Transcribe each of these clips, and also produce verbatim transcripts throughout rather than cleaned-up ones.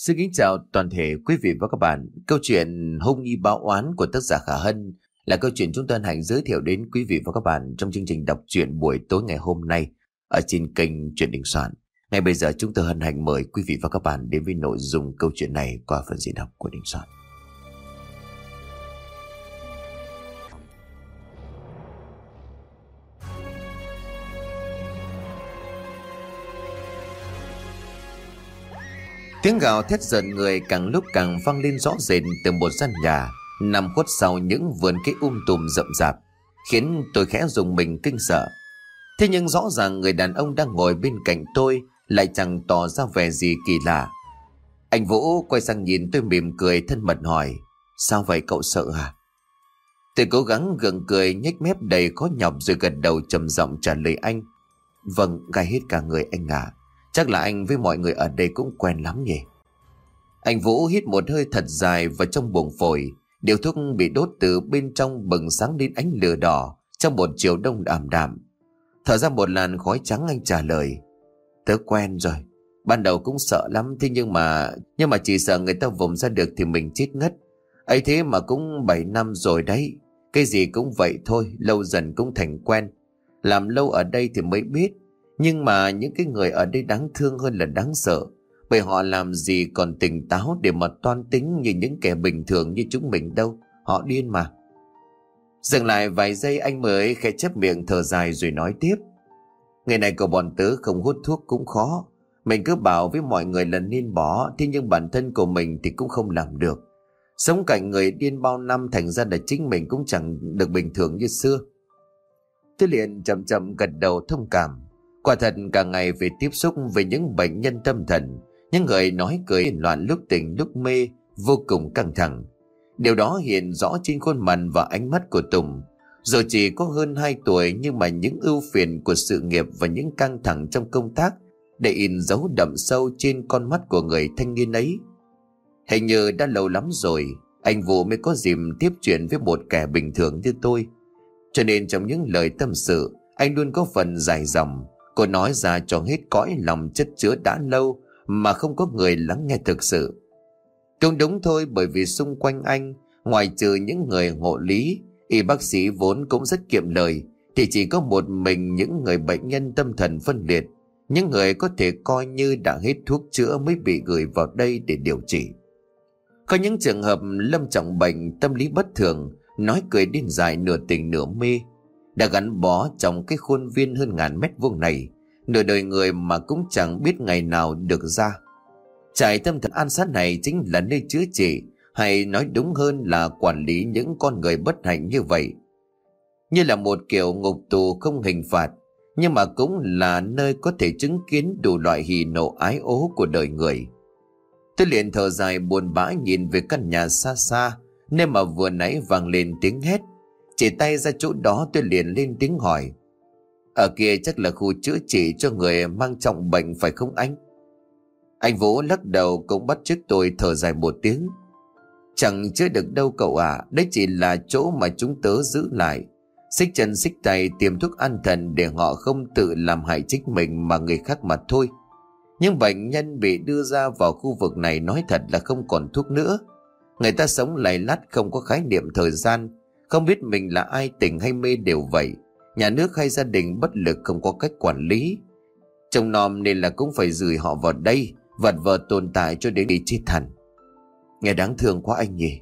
Xin kính chào toàn thể quý vị và các bạn. Câu chuyện Hung y báo oán của tác giả Khả Hân là câu chuyện chúng tôi hân hạnh giới thiệu đến quý vị và các bạn trong chương trình đọc truyện buổi tối ngày hôm nay ở trên kênh Truyện Đình Soạn. Ngay bây giờ chúng tôi hân hạnh mời quý vị và các bạn đến với nội dung câu chuyện này qua phần diễn đọc của Đình Soạn. Tiếng gào thét rợn người càng lúc càng vang lên rõ rệt từ một gian nhà nằm khuất sau những vườn cây um tùm rậm rạp, khiến tôi khẽ rùng mình kinh sợ. Thế nhưng rõ ràng người đàn ông đang ngồi bên cạnh tôi lại chẳng tỏ ra vẻ gì kỳ lạ. Anh Vũ quay sang nhìn tôi mỉm cười thân mật hỏi: "Sao vậy, cậu sợ à?" Tôi cố gắng gượng cười nhếch mép đầy khó nhọc rồi gật đầu trầm giọng trả lời anh: "Vâng, gai hết cả người anh ạ. Chắc là anh với mọi người ở đây cũng quen lắm nhỉ." Anh Vũ hít một hơi thật dài vào trong buồng phổi. Điếu thuốc bị đốt từ bên trong bừng sáng lên ánh lửa đỏ trong một chiều đông ảm đạm. Thở ra một làn khói trắng, anh trả lời: "Tớ quen rồi. Ban đầu cũng sợ lắm, thế nhưng mà Nhưng mà chỉ sợ người ta vùng ra được thì mình chết ngất. Ấy thế mà cũng bảy năm rồi đấy. Cái gì cũng vậy thôi, lâu dần cũng thành quen. Làm lâu ở đây thì mới biết. Nhưng mà những cái người ở đây đáng thương hơn là đáng sợ. Bởi họ làm gì còn tỉnh táo để mà toan tính như những kẻ bình thường như chúng mình đâu. Họ điên mà." Dừng lại vài giây anh mới khẽ chép miệng thở dài rồi nói tiếp: "Ngày này của bọn tớ không hút thuốc cũng khó. Mình cứ bảo với mọi người là nên bỏ, thế nhưng bản thân của mình thì cũng không làm được. Sống cạnh người điên bao năm thành ra là chính mình cũng chẳng được bình thường như xưa." Tôi liền chậm chậm gật đầu thông cảm. Quả thật cả ngày phải tiếp xúc với những bệnh nhân tâm thần, những người nói cười loạn lúc tỉnh lúc mê, vô cùng căng thẳng. Điều đó hiện rõ trên khuôn mặt và ánh mắt của Tùng. Dù chỉ có hơn hai tuổi nhưng mà những ưu phiền của sự nghiệp và những căng thẳng trong công tác để in dấu đậm sâu trên con mắt của người thanh niên ấy. Hình như đã lâu lắm rồi anh Vũ mới có dịp tiếp chuyện với một kẻ bình thường như tôi. Cho nên trong những lời tâm sự, anh luôn có phần dài dòng. Cô nói ra cho hết cõi lòng chất chứa đã lâu mà không có người lắng nghe thực sự. Cũng đúng thôi, bởi vì xung quanh anh, ngoài trừ những người hộ lý, y bác sĩ vốn cũng rất kiệm lời, thì chỉ có một mình những người bệnh nhân tâm thần phân liệt, những người có thể coi như đã hết thuốc chữa mới bị gửi vào đây để điều trị. Có những trường hợp lâm trọng bệnh tâm lý bất thường, nói cười điên dại nửa tỉnh nửa mê, đã gắn bó trong cái khuôn viên hơn ngàn mét vuông này, nửa đời người mà cũng chẳng biết ngày nào được ra. Trại tâm thần an sát này chính là nơi chữa trị, hay nói đúng hơn là quản lý những con người bất hạnh như vậy. Như là một kiểu ngục tù không hình phạt, nhưng mà cũng là nơi có thể chứng kiến đủ loại hỉ nộ ái ố của đời người. Tôi liền thở dài buồn bã nhìn về căn nhà xa xa, nơi mà vừa nãy vang lên tiếng hét. Chỉ tay ra chỗ đó tôi liền lên tiếng hỏi: "Ở kia chắc là khu chữa trị cho người mang trọng bệnh phải không anh?" Anh Vũ lắc đầu cũng bắt chước tôi thở dài một tiếng: "Chẳng chữa được đâu cậu ạ, à. Đấy chỉ là chỗ mà chúng tớ giữ lại, xích chân xích tay tiêm thuốc an thần để họ không tự làm hại chính mình mà người khác mà thôi. Nhưng bệnh nhân bị đưa ra vào khu vực này nói thật là không còn thuốc nữa. Người ta sống lầy lắt không có khái niệm thời gian, không biết mình là ai, tỉnh hay mê đều vậy. Nhà nước hay gia đình bất lực không có cách quản lý. Trông nom nên là cũng phải gửi họ vào đây, vật vờ tồn tại cho đến đi chết hẳn. Nghe đáng thương quá anh nhỉ."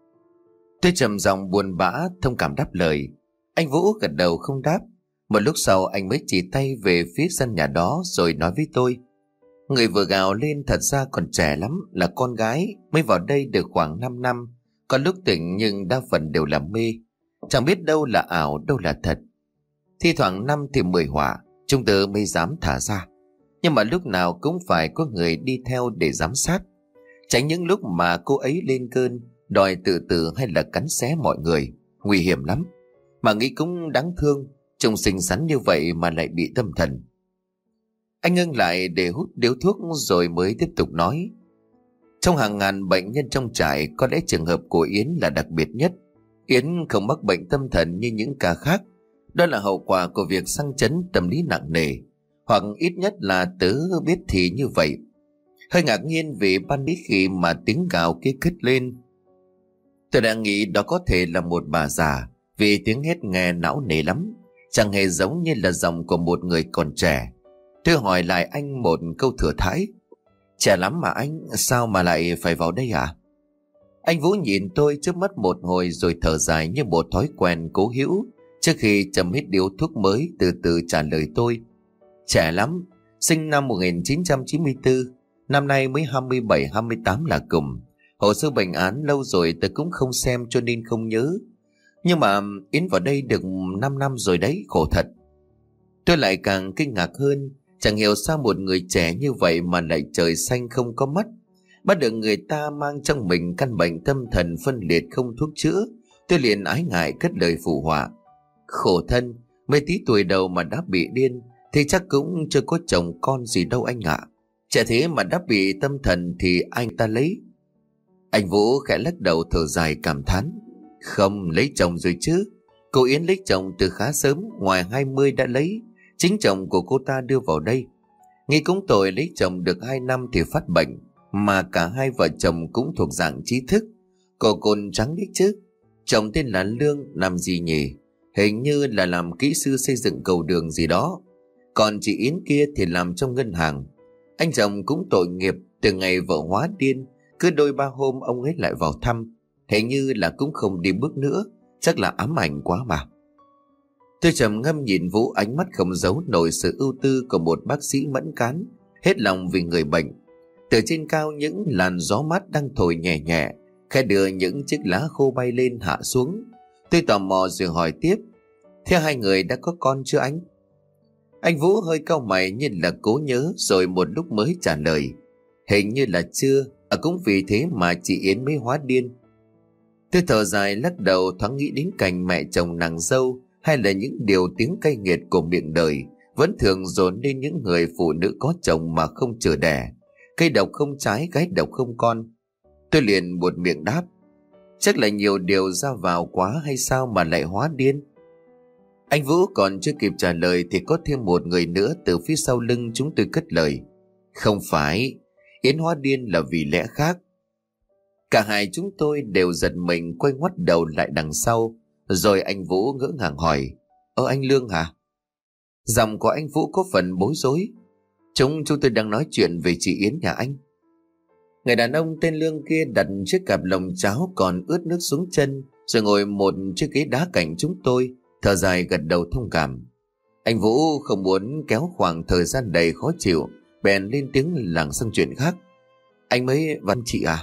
Tôi trầm giọng buồn bã thông cảm đáp lời. Anh Vũ gật đầu không đáp. Một lúc sau anh mới chỉ tay về phía sân nhà đó rồi nói với tôi: "Người vừa gào lên thật ra còn trẻ lắm, là con gái, mới vào đây được khoảng năm năm. Có lúc tỉnh nhưng đa phần đều là mê, chẳng biết đâu là ảo đâu là thật. Thi thoảng năm thì mười hỏa, chúng tớ mới dám thả ra. Nhưng mà lúc nào cũng phải có người đi theo để giám sát, tránh những lúc mà cô ấy lên cơn đòi tự tử hay là cắn xé mọi người. Nguy hiểm lắm. Mà nghĩ cũng đáng thương, trông xinh xắn như vậy mà lại bị tâm thần." Anh ngưng lại để hút điếu thuốc rồi mới tiếp tục nói: "Trong hàng ngàn bệnh nhân trong trại, có lẽ trường hợp của Yến là đặc biệt nhất. Yến không mắc bệnh tâm thần như những ca khác. Đó là hậu quả của việc sang chấn tâm lý nặng nề, hoặc ít nhất là tớ biết thì như vậy. Hơi ngạc nhiên vì ban nãy khi mà tiếng gào kia cất lên, tôi đã nghĩ đó có thể là một bà già, vì tiếng hét nghe não nề lắm, chẳng hề giống như là giọng của một người còn trẻ. Tôi hỏi lại anh một câu thừa thãi: "Trẻ lắm mà anh, sao mà lại phải vào đây à?" Anh Vũ nhìn tôi trước mắt một hồi rồi thở dài như một thói quen cố hữu, trước khi châm hết điếu thuốc mới từ từ trả lời tôi: "Trẻ lắm, sinh năm một nghìn chín trăm chín mươi tư, năm nay mới hai mươi bảy hai mươi tám là cùng. Hồ sơ bệnh án lâu rồi tôi cũng không xem cho nên không nhớ. Nhưng mà Yến vào đây được 5 năm rồi đấy, khổ thật." Tôi lại càng kinh ngạc hơn, chẳng hiểu sao một người trẻ như vậy mà lại trời xanh không có mắt. Bắt được người ta mang trong mình căn bệnh tâm thần phân liệt không thuốc chữa, tôi liền ái ngại cất lời phụ họa: "Khổ thân, mấy tí tuổi đầu mà đã bị điên thì chắc cũng chưa có chồng con gì đâu anh ạ. Trẻ thế mà đã bị tâm thần thì anh ta lấy." Anh Vũ khẽ lắc đầu thở dài cảm thán: "Không, lấy chồng rồi chứ. Cô Yến lấy chồng từ khá sớm, ngoài hai mươi đã lấy. Chính chồng của cô ta đưa vào đây. Nghĩ cũng tội, lấy chồng được hai năm thì phát bệnh, mà cả hai vợ chồng cũng thuộc dạng trí thức. Cô côn trắng đấy chứ. Chồng tên là Lương, làm gì nhỉ? Hình như là làm kỹ sư xây dựng cầu đường gì đó. Còn chị Yến kia thì làm trong ngân hàng. Anh chồng cũng tội nghiệp, từ ngày vợ hóa điên, cứ đôi ba hôm ông ấy lại vào thăm. Hình như là cũng không đi bước nữa, chắc là ám ảnh quá mà." Tôi trầm ngâm nhìn Vũ, ánh mắt không giấu nổi sự ưu tư của một bác sĩ mẫn cán, hết lòng vì người bệnh. Từ trên cao những làn gió mát đang thổi nhẹ nhẹ, khẽ đưa những chiếc lá khô bay lên hạ xuống. Tôi tò mò rồi hỏi tiếp: "Thế hai người đã có con chưa anh?" Anh Vũ hơi cau mày như là cố nhớ, rồi một lúc mới trả lời: "Hình như là chưa, à cũng vì thế mà chị Yến mới hóa điên." Tôi thở dài lắc đầu, thoáng nghĩ đến cảnh mẹ chồng nàng dâu, hay là những điều tiếng cay nghiệt của miệng đời vẫn thường dồn lên những người phụ nữ có chồng mà không chừa đẻ. Cây độc không trái, gái độc không con. Tôi liền buột miệng đáp: "Chắc là nhiều điều ra vào quá hay sao mà lại hóa điên?" Anh Vũ còn chưa kịp trả lời thì có thêm một người nữa từ phía sau lưng chúng tôi cất lời: "Không phải, Yến hóa điên là vì lẽ khác." Cả hai chúng tôi đều giật mình quay ngoắt đầu lại đằng sau, rồi anh Vũ ngỡ ngàng hỏi: "Ơ anh Lương hả?" Giọng của anh Vũ có phần bối rối: Chúng chúng tôi đang nói chuyện về chị Yến nhà anh." Người đàn ông tên Lương kia đặt chiếc cặp lồng cháo còn ướt nước xuống chân, rồi ngồi một chiếc ghế đá cạnh chúng tôi, thở dài gật đầu thông cảm. Anh Vũ không muốn kéo khoảng thời gian đầy khó chịu, bèn lên tiếng lảng sang chuyện khác: "Anh mới văn chị à?"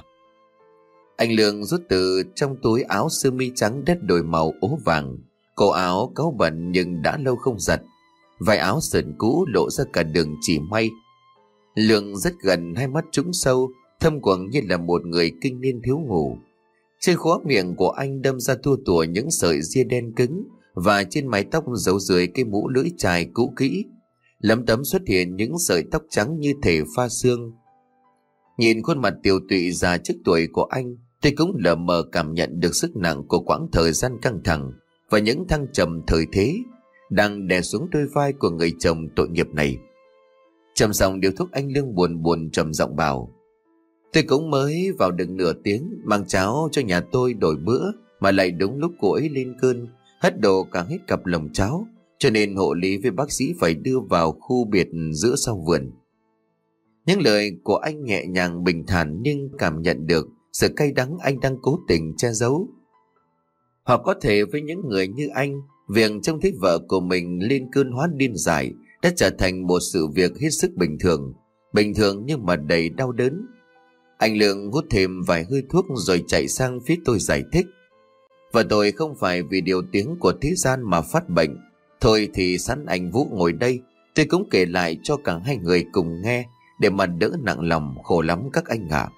Anh Lương rút từ trong túi áo sơ mi trắng đất đổi màu ố vàng, cổ áo cáu bẩn nhưng đã lâu không giặt, vải áo sờn cũ lộ ra cả đường chỉ may. Lương rất gần, hai mắt trũng sâu, thâm quầng như là một người kinh niên thiếu ngủ. Trên khóe miệng của anh đâm ra tua tủa những sợi ria đen cứng, và trên mái tóc giấu dưới cái mũ lưỡi chai cũ kỹ, lấm tấm xuất hiện những sợi tóc trắng như thể pha sương. Nhìn khuôn mặt tiều tụy già trước tuổi của anh, tôi cũng lờ mờ cảm nhận được sức nặng của quãng thời gian căng thẳng và những thăng trầm thời thế đang đè xuống đôi vai của người chồng tội nghiệp này. Châm xong điếu thuốc, anh Lương buồn buồn trầm giọng bảo: "Tôi cũng mới vào được nửa tiếng, mang cháo cho nhà tôi đổi bữa, mà lại đúng lúc cô ấy lên cơn, hất đồ cả hết cặp lồng cháo, cho nên hộ lý với bác sĩ phải đưa vào khu biệt giữa sau vườn." Những lời của anh nhẹ nhàng bình thản, nhưng cảm nhận được sự cay đắng anh đang cố tình che giấu. Hoặc có thể với những người như anh, việc trông thấy vợ của mình lên cơn hóa điên dại đã trở thành một sự việc hết sức bình thường, bình thường nhưng mà đầy đau đớn. Anh Lương hút thêm vài hơi thuốc rồi chạy sang phía tôi giải thích: "Và tôi không phải vì điều tiếng của thế gian mà phát bệnh. Thôi thì sẵn anh Vũ ngồi đây, tôi cũng kể lại cho cả hai người cùng nghe, để mà đỡ nặng lòng, khổ lắm các anh ạ."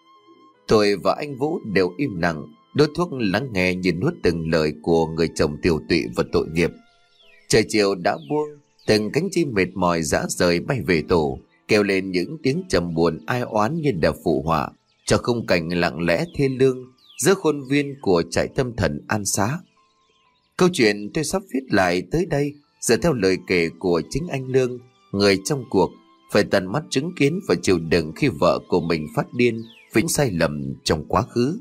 Tôi và anh Vũ đều im lặng, đốt thuốc lắng nghe như nuốt từng lời của người chồng tiều tụy và tội nghiệp. Trời chiều đã buông, từng cánh chim mệt mỏi rã rời bay về tổ, kêu lên những tiếng trầm buồn ai oán như đập phụ họa cho khung cảnh lặng lẽ thê lương giữa khuôn viên của trại tâm thần An Xá. Câu chuyện tôi sắp viết lại tới đây dựa theo lời kể của chính anh Lương, người trong cuộc, phải tận mắt chứng kiến và chịu đựng khi vợ của mình phát điên vì những sai lầm trong quá khứ.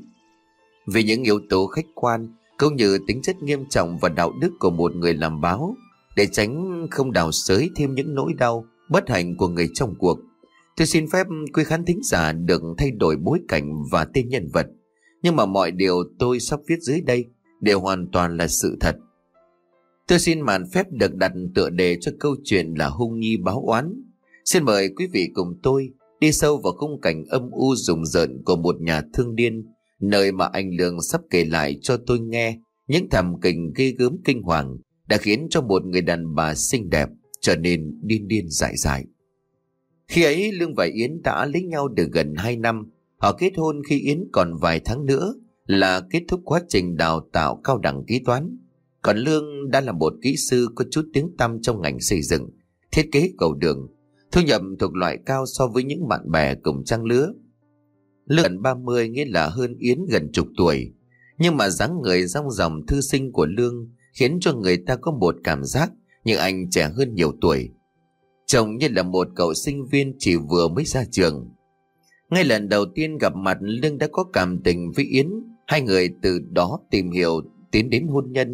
Vì những yếu tố khách quan cũng như tính chất nghiêm trọng và đạo đức của một người làm báo, để tránh không đào xới thêm những nỗi đau bất hạnh của người trong cuộc, tôi xin phép quý khán thính giả được thay đổi bối cảnh và tên nhân vật, nhưng mà mọi điều tôi sắp viết dưới đây đều hoàn toàn là sự thật. Tôi xin mạn phép được đặt tựa đề cho câu chuyện là Hung Nhi Báo Oán. Xin mời quý vị cùng tôi đi sâu vào khung cảnh âm u rùng rợn của một nhà thương điên, nơi mà anh Lương sắp kể lại cho tôi nghe những thảm kình ghê gớm kinh hoàng đã khiến cho một người đàn bà xinh đẹp trở nên điên điên dại dại. Khi ấy Lương và Yến đã lấy nhau được gần hai năm. Họ kết hôn khi Yến còn vài tháng nữa là kết thúc quá trình đào tạo cao đẳng kế toán. Còn Lương đã là một kỹ sư có chút tiếng tăm trong ngành xây dựng, thiết kế cầu đường, thu nhập thuộc loại cao so với những bạn bè cùng trang lứa. Lương gần ba mươi, nghĩa là hơn Yến gần chục tuổi, nhưng mà dáng người rong ròng thư sinh của Lương khiến cho người ta có một cảm giác như anh trẻ hơn nhiều tuổi, trông như là một cậu sinh viên chỉ vừa mới ra trường. Ngay lần đầu tiên gặp mặt, Lương đã có cảm tình với Yến. Hai người từ đó tìm hiểu tiến đến hôn nhân.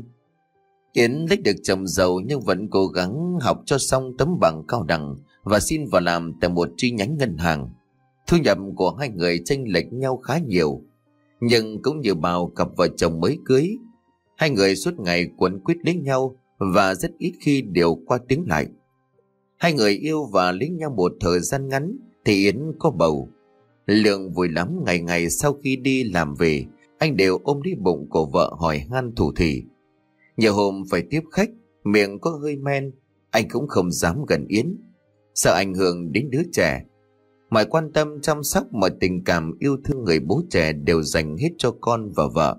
Yến lấy được chồng giàu nhưng vẫn cố gắng học cho xong tấm bằng cao đẳng và xin vào làm tại một chi nhánh ngân hàng. Thu nhập của hai người chênh lệch nhau khá nhiều, nhưng cũng như bao cặp vợ chồng mới cưới, hai người suốt ngày quấn quýt lấy nhau và rất ít khi đều qua tiếng lại. Hai người yêu và lấy nhau một thời gian ngắn thì Yến có bầu. Lương vui lắm, ngày ngày sau khi đi làm về, anh đều ôm lấy bụng của vợ hỏi han thủ thỉ. Nhiều hôm phải tiếp khách, miệng có hơi men, anh cũng không dám gần Yến, sợ ảnh hưởng đến đứa trẻ. Mọi quan tâm chăm sóc, mọi tình cảm yêu thương người bố trẻ đều dành hết cho con và vợ.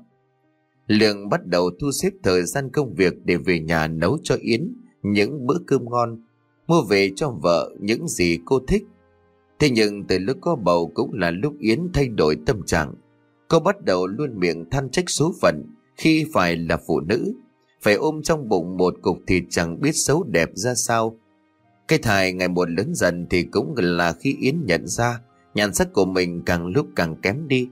Lương bắt đầu thu xếp thời gian công việc để về nhà nấu cho Yến những bữa cơm ngon, mua về cho vợ những gì cô thích. Thế nhưng từ lúc có bầu cũng là lúc Yến thay đổi tâm trạng. Cô bắt đầu luôn miệng than trách số phận khi phải là phụ nữ, phải ôm trong bụng một cục thịt chẳng biết xấu đẹp ra sao. Cái thai ngày một lớn dần thì cũng là khi Yến nhận ra nhan sắc của mình càng lúc càng kém đi.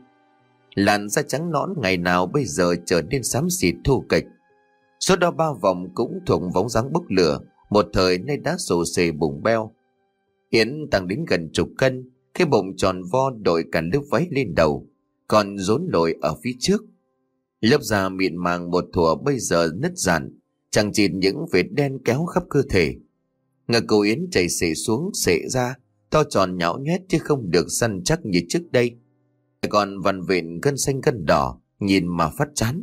Làn da trắng nõn ngày nào bây giờ trở nên xám xịt thô kệch. Số đo ba vòng cũng thuộc bóng dáng bốc lửa, một thời nay đã rồ xề bụng beo. Yến tăng đến gần chục cân, cái bụng tròn vo đội cả lớp váy lên đầu, còn rốn lồi ở phía trước. Lớp da mịn màng một thuở bây giờ nứt rạn, chẳng chịt những vết đen kéo khắp cơ thể. Ngực cô Yến chảy xệ xuống xệ ra, to tròn nhão nhét chứ không được săn chắc như trước đây. Còn vằn vện gân xanh gân đỏ, nhìn mà phát chán.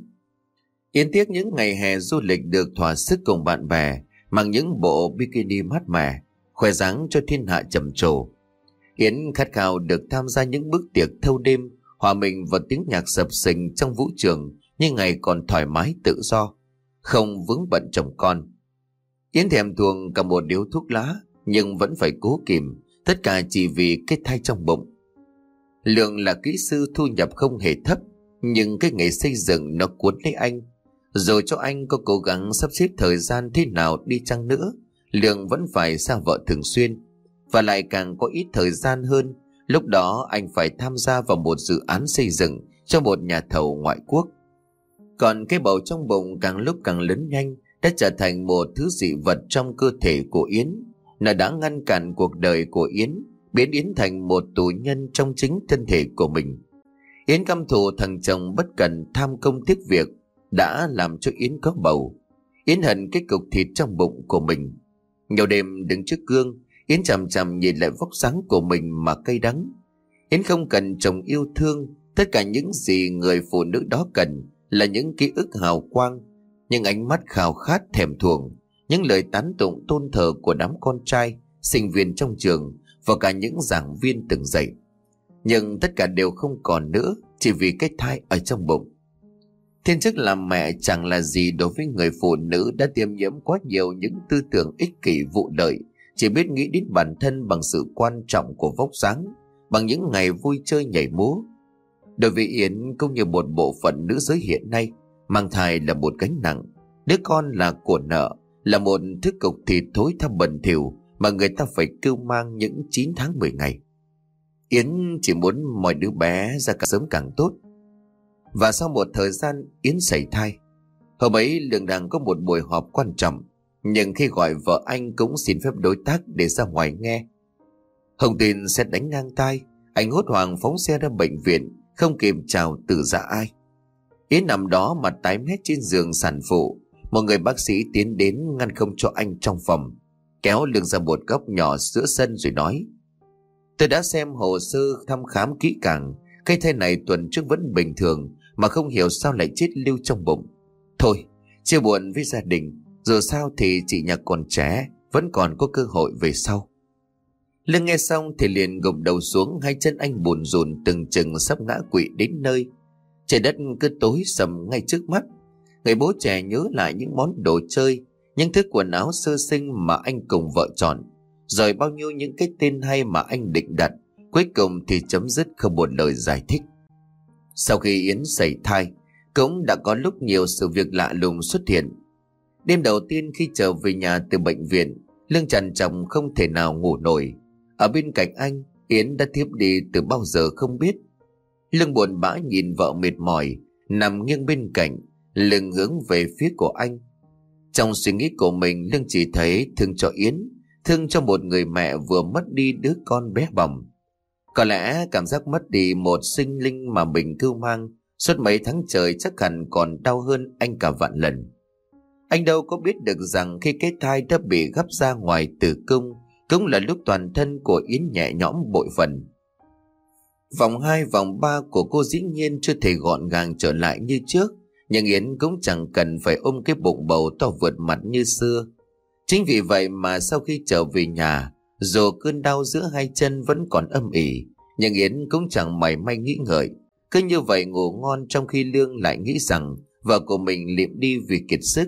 Yến tiếc những ngày hè du lịch được thỏa sức cùng bạn bè, mặc những bộ bikini mát mẻ, khoe dáng cho thiên hạ trầm trồ. Yến khát khao được tham gia những bữa tiệc thâu đêm, hòa mình vào tiếng nhạc sập sình trong vũ trường như ngày còn thoải mái tự do, không vướng bận chồng con. Yến thèm thuồng cả một điếu thuốc lá, nhưng vẫn phải cố kìm, tất cả chỉ vì cái thai trong bụng. Lương là kỹ sư thu nhập không hề thấp, nhưng cái nghề xây dựng nó cuốn lấy anh. Rồi cho anh có cố gắng sắp xếp thời gian thế nào đi chăng nữa, Lương vẫn phải xa vợ thường xuyên, và lại càng có ít thời gian hơn. Lúc đó anh phải tham gia vào một dự án xây dựng cho một nhà thầu ngoại quốc. Còn cái bầu trong bụng càng lúc càng lớn nhanh, đã trở thành một thứ dị vật trong cơ thể của Yến. Nó đã ngăn cản cuộc đời của Yến, biến Yến thành một tù nhân trong chính thân thể của mình. Yến căm thù thằng chồng bất cần tham công tiếc việc đã làm cho Yến có bầu. Yến hận cái cục thịt trong bụng của mình. Nhiều đêm đứng trước gương, Yến chằm chằm nhìn lại vóc dáng của mình mà cay đắng. Yến không cần chồng yêu thương, tất cả những gì người phụ nữ đó cần là những ký ức hào quang, những ánh mắt khao khát thèm thuồng, những lời tán tụng tôn thờ của đám con trai, sinh viên trong trường và cả những giảng viên từng dạy. Nhưng tất cả đều không còn nữa, chỉ vì cái thai ở trong bụng. Thiên chức làm mẹ chẳng là gì đối với người phụ nữ đã tiêm nhiễm quá nhiều những tư tưởng ích kỷ vụ lợi, chỉ biết nghĩ đến bản thân bằng sự quan trọng của vóc dáng, bằng những ngày vui chơi nhảy múa. Đối với Yến cũng như một bộ phận nữ giới hiện nay, mang thai là một gánh nặng, đứa con là của nợ, là một thứ cục thịt thối tha bẩn thỉu mà người ta phải cưu mang những chín tháng mười ngày. Yến chỉ muốn mọi đứa bé ra càng sớm càng tốt. Và sau một thời gian Yến sảy thai. Hôm ấy Lương đang có một buổi họp quan trọng, nhưng khi gọi vợ anh cũng xin phép đối tác để ra ngoài nghe. Thông tin sẽ đánh ngang tai, anh hốt hoảng phóng xe ra bệnh viện, không kịp chào từ dạ ai. Yến nằm đó mặt tái mét trên giường sản phụ. Một người bác sĩ tiến đến ngăn không cho anh trong phòng, kéo Lương ra một góc nhỏ giữa sân rồi nói: Tôi đã xem hồ sơ thăm khám kỹ càng. Cái thai này tuần trước vẫn bình thường, mà không hiểu sao lại chết lưu trong bụng. Thôi, chia buồn với gia đình. Dù sao thì chị nhà còn trẻ, vẫn còn có cơ hội về sau. Lương nghe xong thì liền gục đầu xuống, hai chân anh bùn rùn từng chừng sắp ngã quỵ đến nơi. Trời đất cứ tối sầm ngay trước mắt. Người bố trẻ nhớ lại những món đồ chơi, những thứ quần áo sơ sinh mà anh cùng vợ chọn, rồi bao nhiêu những cái tên hay mà anh định đặt. Cuối cùng thì chấm dứt không một lời giải thích. Sau khi Yến sảy thai, cũng đã có lúc nhiều sự việc lạ lùng xuất hiện. Đêm đầu tiên khi trở về nhà từ bệnh viện, Lương trằn trọc không thể nào ngủ nổi. Ở bên cạnh anh, Yến đã thiếp đi từ bao giờ không biết. Lương buồn bã nhìn vợ mệt mỏi nằm nghiêng bên cạnh, lưng hướng về phía của anh. Trong suy nghĩ của mình, Lương chỉ thấy thương cho Yến, thương cho một người mẹ vừa mất đi đứa con bé bỏng. Có lẽ cảm giác mất đi một sinh linh mà mình cưu mang suốt mấy tháng trời chắc hẳn còn đau hơn anh cả vạn lần. Anh đâu có biết được rằng khi cái thai đã bị gắp ra ngoài tử cung cũng là lúc toàn thân của Yến nhẹ nhõm bội phần. Vòng hai vòng ba của cô dĩ nhiên chưa thể gọn gàng trở lại như trước, nhưng Yến cũng chẳng cần phải ôm cái bụng bầu to vượt mặt như xưa. Chính vì vậy mà sau khi trở về nhà, dù cơn đau giữa hai chân vẫn còn âm ỉ, nhưng Yến cũng chẳng mảy may nghĩ ngợi, cứ như vậy ngủ ngon, trong khi Lương lại nghĩ rằng vợ của mình liệm đi vì kiệt sức.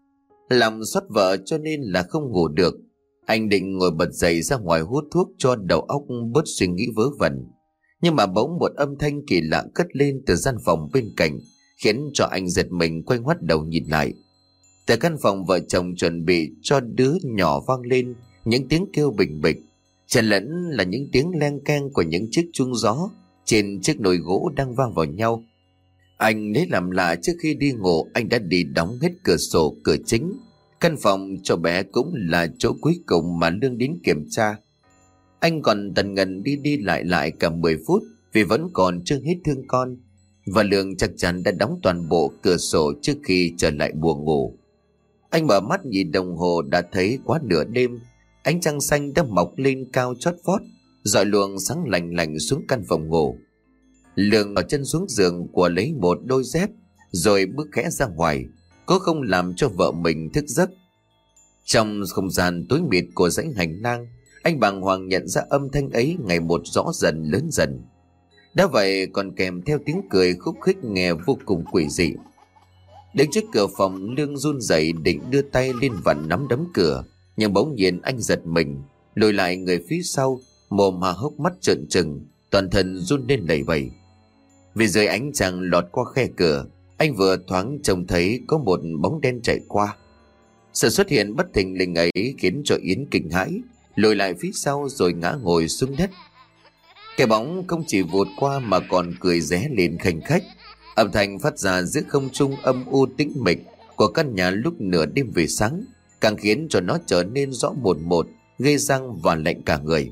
Làm xót vợ cho nên là không ngủ được. Anh định ngồi bật dậy ra ngoài hút thuốc cho đầu óc bớt suy nghĩ vớ vẩn, nhưng mà bỗng một âm thanh kỳ lạ cất lên từ gian phòng bên cạnh, khiến cho anh giật mình quay ngoắt đầu nhìn lại. Từ căn phòng vợ chồng chuẩn bị cho đứa nhỏ vang lên những tiếng kêu bình bịch, chợt lẫn là những tiếng leng keng của những chiếc chuông gió trên chiếc nồi gỗ đang vang vào nhau. Anh lấy làm lạ, trước khi đi ngủ anh đã đi đóng hết cửa sổ cửa chính. Căn phòng cho bé cũng là chỗ cuối cùng mà Lương đến kiểm tra. Anh còn tần ngần đi đi lại lại cả mười phút vì vẫn còn chưa hết thương con, và Lương chắc chắn đã đóng toàn bộ cửa sổ trước khi trở lại buồng ngủ. Anh mở mắt nhìn đồng hồ đã thấy quá nửa đêm. Ánh trăng xanh đã mọc lên cao chót vót, rọi luồng sáng lành lành xuống căn phòng ngủ. Lương ở chân xuống giường của lấy một đôi dép, rồi bước khẽ ra ngoài, cố không làm cho vợ mình thức giấc. Trong không gian tối mịt của dãy hành lang, anh bàng hoàng nhận ra âm thanh ấy ngày một rõ dần lớn dần. Đã vậy còn kèm theo tiếng cười khúc khích nghe vô cùng quỷ dị. Đứng trước cửa phòng, Lương run rẩy định đưa tay lên vặn nắm đấm cửa, nhưng bỗng nhiên anh giật mình, lùi lại người phía sau, mồm hà hốc, mắt trợn trừng, toàn thân run lên lẩy bẩy. Vì dưới ánh trăng lọt qua khe cửa, anh vừa thoáng trông thấy có một bóng đen chạy qua. Sự xuất hiện bất thình lình ấy khiến cho Yến kinh hãi, lùi lại phía sau rồi ngã ngồi xuống đất. Cái bóng không chỉ vụt qua mà còn cười ré lên khanh khách. Âm thanh phát ra giữa không trung âm u tĩnh mịch của căn nhà lúc nửa đêm về sáng, càng khiến cho nó trở nên rõ một một, gây răng và lạnh cả người.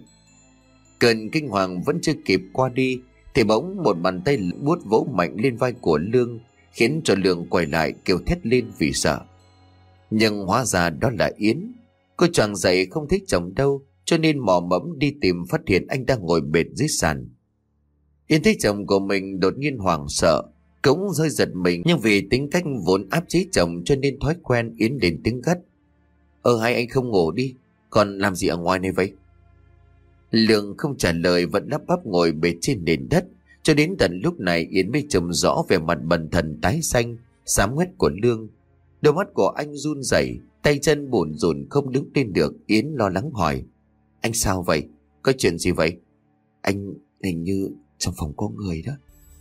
Cơn kinh hoàng vẫn chưa kịp qua đi thì bỗng một bàn tay buốt vỗ mạnh lên vai của Lương, khiến cho Lương quay lại kêu thét lên vì sợ. Nhưng hóa ra đó là Yến. Cô choàng dậy không thấy chồng đâu, cho nên mò mẫm đi tìm, phát hiện anh đang ngồi bệt dưới sàn. Yến thấy chồng của mình đột nhiên hoảng sợ, cũng hơi giật mình, nhưng vì tính cách vốn áp chế chồng cho nên thói quen Yến đến tiếng gắt: Ờ hay anh không ngủ đi, còn làm gì ở ngoài này vậy? Lương không trả lời, vẫn lắp bắp ngồi bệt trên nền đất. Cho đến tận lúc này Yến mới trông rõ về mặt bần thần tái xanh xám ngoét của Lương. Đôi mắt của anh run rẩy, tay chân bủn rủn không đứng lên được. Yến lo lắng hỏi: Anh sao vậy? Có chuyện gì vậy? Anh hình như trong phòng có người đó.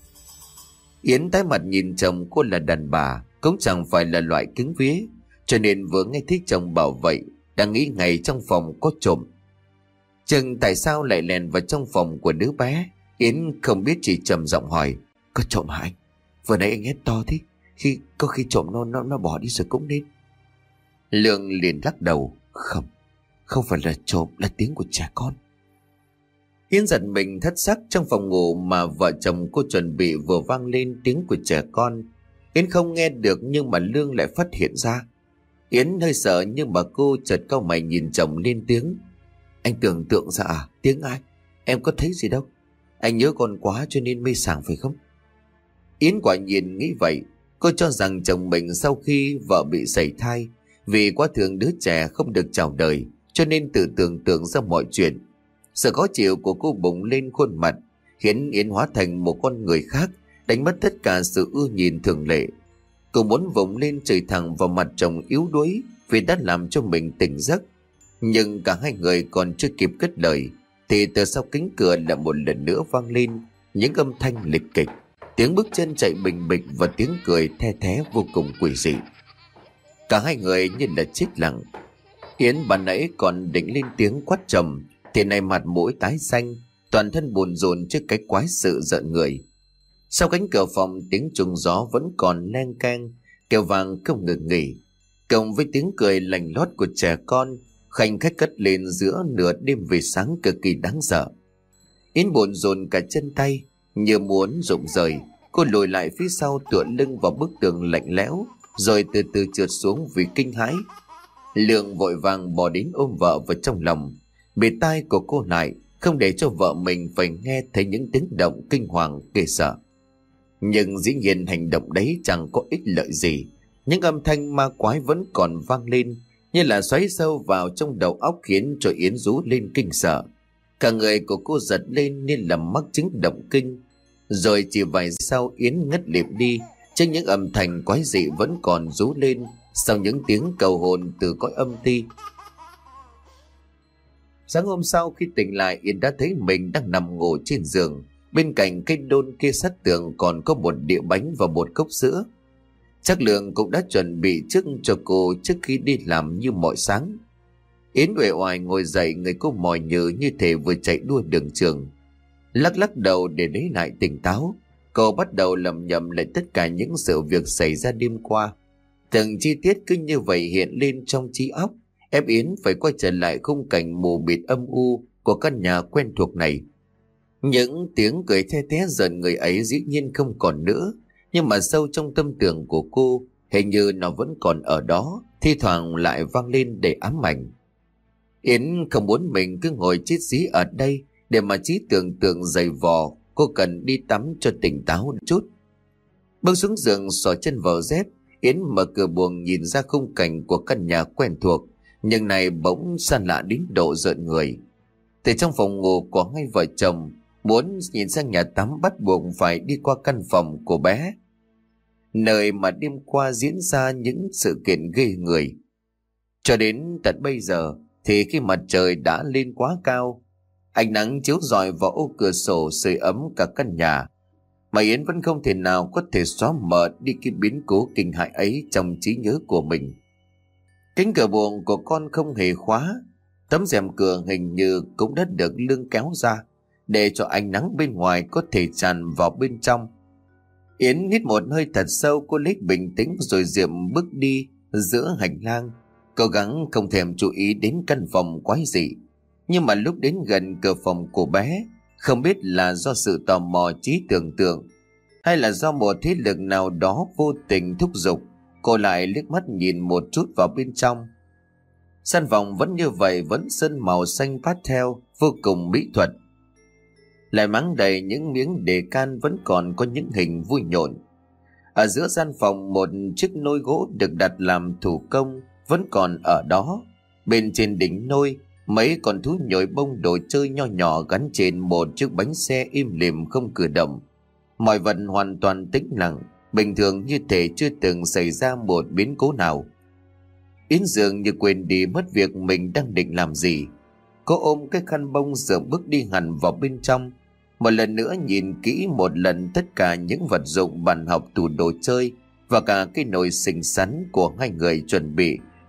Yến tái mặt nhìn chồng. Cô là đàn bà, cũng chẳng phải là loại cứng vía, cho nên vừa nghe thấy chồng bảo vậy đang nghĩ ngay trong phòng có trộm. Chừng tại sao lại lèn vào trong phòng của đứa bé? Yến không biết, chỉ trầm giọng hỏi: Có trộm hả anh? Vừa nãy anh hét to thế, khi có khi trộm nó nó nó bỏ đi rồi cũng nên. Lương liền lắc đầu: Không, không phải là trộm, là tiếng của trẻ con. Yến giật mình thất sắc. Trong phòng ngủ mà vợ chồng cô chuẩn bị vừa vang lên tiếng của trẻ con. Yến không nghe được, nhưng mà Lương lại phát hiện ra. Yến hơi sợ, nhưng mà cô chợt cau mày nhìn chồng lên tiếng: Anh tưởng tượng ra à? Tiếng ai? Em có thấy gì đâu. Anh nhớ con quá cho nên mê sảng phải không? Yến quả nhiên nghĩ vậy. Cô cho rằng chồng mình sau khi vợ bị sảy thai, vì quá thương đứa trẻ không được chào đời, cho nên tự tưởng tượng ra mọi chuyện. Sự khó chịu của cô bùng lên khuôn mặt, khiến Yến hóa thành một con người khác, đánh mất tất cả sự ưa nhìn thường lệ. Cô muốn vùng lên chửi thẳng vào mặt chồng yếu đuối vì đã làm cho mình tỉnh giấc. Nhưng cả hai người còn chưa kịp cất lời, thì từ sau cánh cửa lại một lần nữa vang lên những âm thanh lịch kịch, tiếng bước chân chạy bình bịch và tiếng cười the thé vô cùng quỷ dị. Cả hai người như là chết lặng. Yến ban nãy còn định lên tiếng quát chồng, thì nay mặt mũi tái xanh, toàn thân buồn rộn trước cái quái sự giận người. Sau cánh cửa phòng, tiếng trùng gió vẫn còn len keng, kêu vang không ngừng nghỉ, cộng với tiếng cười lành lót của trẻ con khanh khách cất lên giữa nửa đêm về sáng cực kỳ đáng sợ. Yến buồn rộn cả chân tay, như muốn rụng rời. Cô lùi lại phía sau, tựa lưng vào bức tường lạnh lẽo, rồi từ từ trượt xuống vì kinh hãi. Lương vội vàng bỏ đến ôm vợ vào trong lòng, bịt tai của cô lại, không để cho vợ mình phải nghe thấy những tiếng động kinh hoàng ghê sợ. Nhưng dĩ nhiên hành động đấy chẳng có ích lợi gì. Những âm thanh ma quái vẫn còn vang lên, như là xoáy sâu vào trong đầu óc, khiến cho Yến rú lên kinh sợ. Cả người của cô giật lên nên là mắc chứng động kinh. Rồi chỉ vài sau, Yến ngất lịm đi trước những âm thanh quái dị vẫn còn rú lên sau những tiếng cầu hồn từ cõi âm ti. Sáng hôm sau khi tỉnh lại, Yến đã thấy mình đang nằm ngủ trên giường. Bên cạnh cái đôn kia sát tường còn có một đĩa bánh và một cốc sữa. Chắc Lượng cũng đã chuẩn bị trước cho cô trước khi đi làm như mọi sáng. Yến uể oải ngồi dậy, người cô mỏi nhừ như thể vừa chạy đua đường trường. Lắc lắc đầu để lấy lại tỉnh táo, cô bắt đầu lẩm nhẩm lại tất cả những sự việc xảy ra đêm qua. Từng chi tiết cứ như vậy hiện lên trong trí óc, ép Yến phải quay trở lại khung cảnh mù mịt âm u của căn nhà quen thuộc này. Những tiếng cười the thé giận người ấy dĩ nhiên không còn nữa, nhưng mà sâu trong tâm tưởng của cô, hình như nó vẫn còn ở đó, thi thoảng lại vang lên để ám ảnh. Yến không muốn mình cứ ngồi chết dí ở đây để mà trí tưởng tượng dày vò. Cô cần đi tắm cho tỉnh táo chút. Bước xuống giường, xỏ chân vào dép, Yến mở cửa buồng nhìn ra khung cảnh của căn nhà quen thuộc, nhưng này bỗng xa lạ đến độ rợn người. Từ trong phòng ngủ của hai vợ chồng, muốn nhìn sang nhà tắm bắt buộc phải đi qua căn phòng của bé, nơi mà đêm qua diễn ra những sự kiện ghê người. Cho đến tận bây giờ thì khi mặt trời đã lên quá cao, ánh nắng chiếu rọi vào ô cửa sổ sưởi ấm cả căn nhà, mà Yến vẫn không thể nào có thể xóa mờ đi cái biến cố kinh hại ấy trong trí nhớ của mình. Cánh cửa buồng của con không hề khóa, tấm rèm cửa hình như cũng đã được Lương kéo ra để cho ánh nắng bên ngoài có thể tràn vào bên trong. Yến hít một hơi thật sâu, cô lấy bình tĩnh rồi diệm bước đi giữa hành lang, cố gắng không thèm chú ý đến căn phòng quái dị. Nhưng mà lúc đến gần cửa phòng của bé, không biết là do sự tò mò trí tưởng tượng hay là do một thế lực nào đó vô tình thúc giục, cô lại liếc mắt nhìn một chút vào bên trong. Sân phòng vẫn như vậy, vẫn sơn màu xanh pastel vô cùng mỹ thuật, lại máng đầy những miếng đề can, vẫn còn có những hình vui nhộn. Ở giữa gian phòng, một chiếc nôi gỗ được đặt làm thủ công vẫn còn ở đó. Bên trên đỉnh nôi, mấy con thú nhồi bông đồ chơi nho nhỏ gắn trên một chiếc bánh xe im lìm không cử động. Mọi vật hoàn toàn tĩnh lặng, bình thường như thể chưa từng xảy ra một biến cố nào. Yến dường như quên đi mất việc mình đang định làm gì. Cô ôm cái khăn bông rồi bước đi hẳn vào bên trong, một lần nữa nhìn kỹ một lần tất cả những vật dụng bàn học, tủ đồ chơi và cả cái nồi xinh xắn của hai người chuẩn bị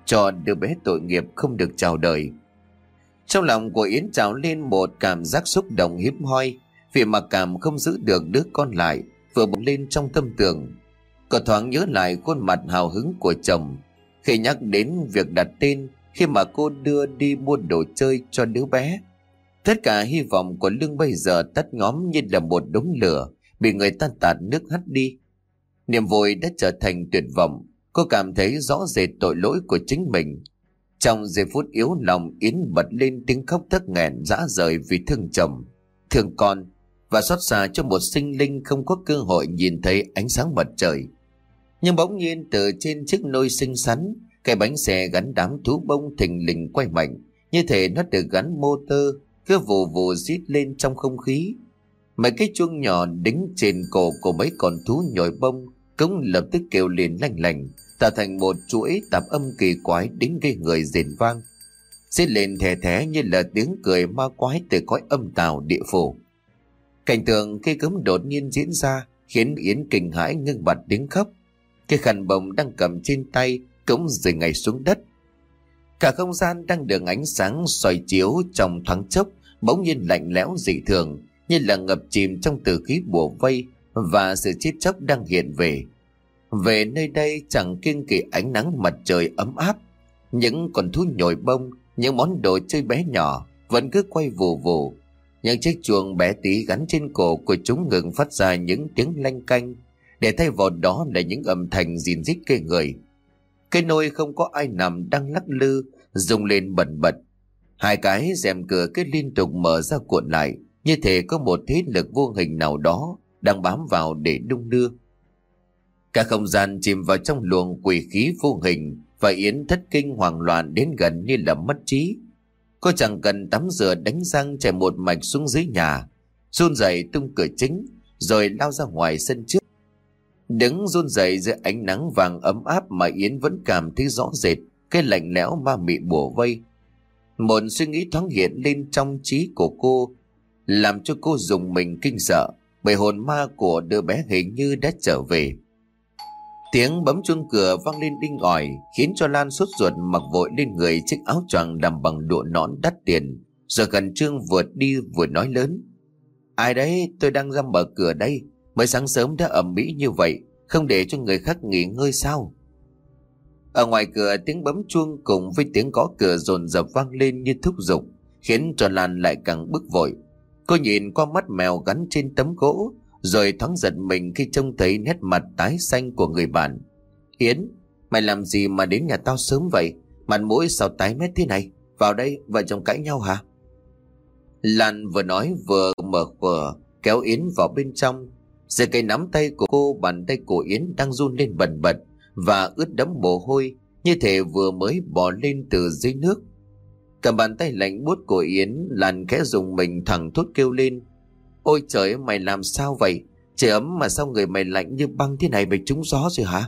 cho đứa bé tội nghiệp không được chào đời. Trong lòng của Yến trào lên một cảm giác xúc động hiếm hoi, vì mặc cảm không giữ được đứa con lại vừa bùng lên trong tâm tưởng. Cô thoáng nhớ lại khuôn mặt hào hứng của chồng khi nhắc đến việc đặt tên khi mà cô đưa đi mua đồ chơi cho đứa bé. Tất cả hy vọng của Lương bây giờ tắt ngóm như là một đống lửa bị người ta tạt nước hắt đi. Niềm vui đã trở thành tuyệt vọng. Cô cảm thấy rõ rệt tội lỗi của chính mình. Trong giây phút yếu lòng, Yến bật lên tiếng khóc thất nghẹn rã rời vì thương chồng, thương con và xót xa cho một sinh linh không có cơ hội nhìn thấy ánh sáng mặt trời. Nhưng bỗng nhiên từ trên chiếc nôi xinh xắn, cái bánh xe gắn đám thú bông thình lình quay mạnh, như thể nó được gắn motor, cứ vù vù rít lên trong không khí. Mấy cái chuông nhỏ đính trên cổ của mấy con thú nhồi bông cũng lập tức kêu liền lanh lành, tạo thành một chuỗi tạp âm kỳ quái đến gây người rền vang, xít lên thè thé như là tiếng cười ma quái từ cõi âm tào địa phủ. Cảnh tượng cây cấm đột nhiên diễn ra khiến Yến kinh hãi ngưng bặt tiếng khóc. Cái khăn bông đang cầm trên tay cũng rơi ngay xuống đất. Cả không gian đang được ánh sáng soi chiếu trong thoáng chốc bỗng nhiên lạnh lẽo dị thường, như là ngập chìm trong tử khí bủa vây và sự chết chóc đang hiện về. Về nơi đây chẳng kiêng kỵ ánh nắng mặt trời ấm áp, những con thú nhồi bông, những món đồ chơi bé nhỏ vẫn cứ quay vù vù. Những chiếc chuông bé tí gắn trên cổ của chúng ngừng phát ra những tiếng lanh canh, để thay vào đó là những âm thanh rìn rít ghê người. Cái nôi không có ai nằm đang lắc lư, rung lên bần bật. Hai cái rèm cửa cứ liên tục mở ra cuộn lại, như thể có một thế lực vô hình nào đó đang bám vào để đung đưa. Cả không gian chìm vào trong luồng quỷ khí vô hình, và Yến thất kinh hoảng loạn đến gần như là mất trí. Cô chẳng cần tắm rửa đánh răng chạy một mạch xuống dưới nhà, run rẩy tung cửa chính rồi lao ra ngoài sân trước. Đứng run rẩy dưới ánh nắng vàng ấm áp mà Yến vẫn cảm thấy rõ rệt cái lạnh lẽo ma mị bủa vây. Một suy nghĩ thoáng hiện lên trong trí của cô, làm cho cô rùng mình kinh sợ, bởi hồn ma của đứa bé hình như đã trở về. Tiếng bấm chuông cửa vang lên đinh ỏi, khiến cho Lan sốt ruột mặc vội lên người chiếc áo choàng làm bằng lụa nón đắt tiền, rồi khẩn trương vượt đi vừa nói lớn: "Ai đấy? Tôi đang ra mở cửa đây. Mới sáng sớm đã ầm ĩ như vậy, không để cho người khác nghỉ ngơi sao?" Ở ngoài cửa, tiếng bấm chuông cùng với tiếng gõ cửa dồn dập vang lên như thúc giục, khiến cho Lan lại càng bức vội. Cô nhìn qua mắt mèo gắn trên tấm gỗ, rồi thoáng giật mình khi trông thấy nét mặt tái xanh của người bạn. "Yến, mày làm gì mà đến nhà tao sớm vậy? Mặt mũi sao tái mét thế này? Vào đây, vợ chồng cãi nhau hả?" Lan vừa nói vừa mở cửa kéo Yến vào bên trong. Dưới cái nắm tay của cô, bàn tay của Yến đang run lên bần bật và ướt đẫm mồ hôi, như thể vừa mới bò lên từ dưới nước. Cầm bàn tay lạnh buốt của Yến, Lan khẽ dùng mình thẳng thốt kêu lên: "Ôi trời, mày làm sao vậy? Trời ấm mà sao người mày lạnh như băng thế này, mày trúng gió rồi hả?"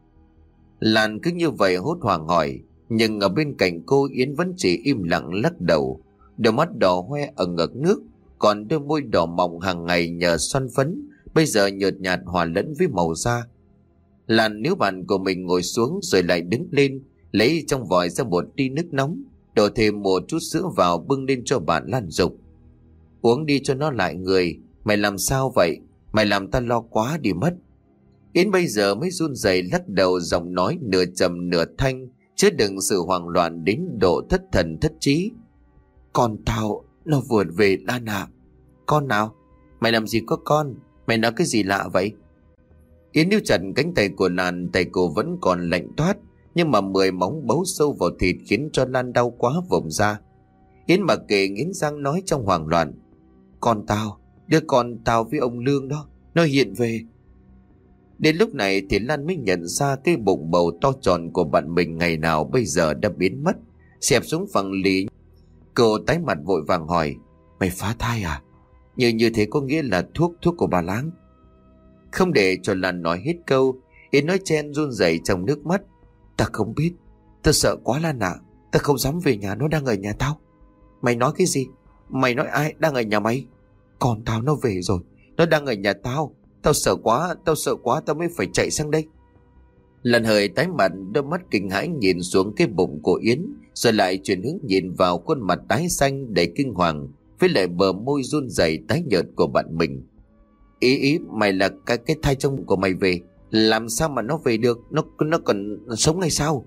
Lan cứ như vậy hốt hoảng hỏi, nhưng ở bên cạnh cô, Yến vẫn chỉ im lặng lắc đầu, đôi mắt đỏ hoe ở ngực nước, còn đôi môi đỏ mọng hàng ngày nhờ xoăn phấn bây giờ nhợt nhạt hòa lẫn với màu da. Lan níu bàn của mình ngồi xuống rồi lại đứng lên, lấy trong vòi ra một ly nước nóng, đổ thêm một chút sữa vào bưng lên cho bạn. Lan dục: "Uống đi cho nó lại người. Mày làm sao vậy? Mày làm ta lo quá đi mất." Yến bây giờ mới run rẩy lắc đầu, giọng nói nửa trầm nửa thanh, chứa đựng sự hoảng loạn đến độ thất thần thất trí: "Con tao nó vừa về, Lan à." "Con nào? Mày làm gì có con? Mày nói cái gì lạ vậy?" Yến níu chặt cánh tay của Lan, tay cô vẫn còn lạnh toát, nhưng mà mười móng bấu sâu vào thịt khiến cho Lan đau quá vùng ra. Yến mặc kệ nghiến răng nói trong hoảng loạn: "Con tao, đứa con tao với ông Lương đó, nó hiện về." Đến lúc này thì Lan mới nhận ra cái bụng bầu to tròn của bạn mình ngày nào bây giờ đã biến mất, xẹp xuống phẳng lì. Cô tái mặt vội vàng hỏi: "Mày phá thai à? Như như thế có nghĩa là thuốc thuốc của bà Láng?" Không để cho Lan nói hết câu, Yến nói chen run rẩy trong nước mắt: "Ta không biết, ta sợ quá Lan ạ. Ta không dám về nhà, nó đang ở nhà tao." "Mày nói cái gì? Mày nói ai đang ở nhà mày?" "Con tao nó về rồi, nó đang ở nhà tao. Tao sợ quá, tao sợ quá, tao mới phải chạy sang đây." Lần hơi tái mặt, đôi mắt kinh hãi nhìn xuống cái bụng của Yến, rồi lại chuyển hướng nhìn vào khuôn mặt tái xanh đầy kinh hoàng, với lại bờ môi run rẩy tái nhợt của bạn mình. Ý ý mày là cái cái thai trong của mày về, làm sao mà nó về được? Nó nó còn sống hay sao?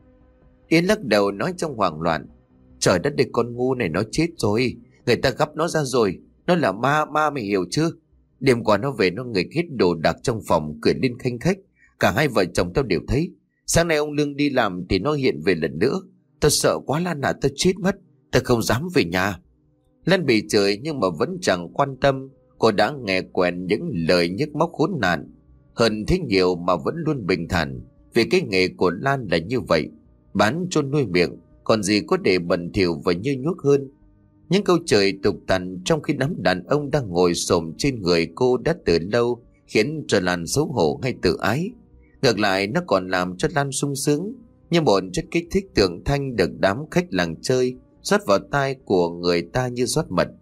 Yến lắc đầu nói trong hoảng loạn. Trời đất ơi, con ngu này nó chết rồi, người ta gắp nó ra rồi, nó là ma ma mày hiểu chưa? Đêm qua nó về nó nghịch hết đồ đạc trong phòng, cười lên khanh khách, cả hai vợ chồng tao đều thấy. Sáng nay ông Lương đi làm thì nó hiện về lần nữa. Tao sợ quá Lan à, tao chết mất, tao không dám về nhà. Lan bị chửi nhưng mà vẫn chẳng quan tâm. Cô đã nghe quen những lời nhức móc khốn nạn hơn thế nhiều mà vẫn luôn bình thản, vì cái nghề của Lan là như vậy, bán chôn nuôi miệng, còn gì có để bẩn thỉu và như nhuốc hơn. Những câu chửi tục tằn trong khi đám đàn ông đang ngồi xổm trên người cô đã từ lâu khiến cho Lan xấu hổ hay tự ái. Ngược lại nó còn làm cho Lan sung sướng, như một chất kích thích tượng thanh được đám khách làng chơi rót vào tai của người ta như rót mật.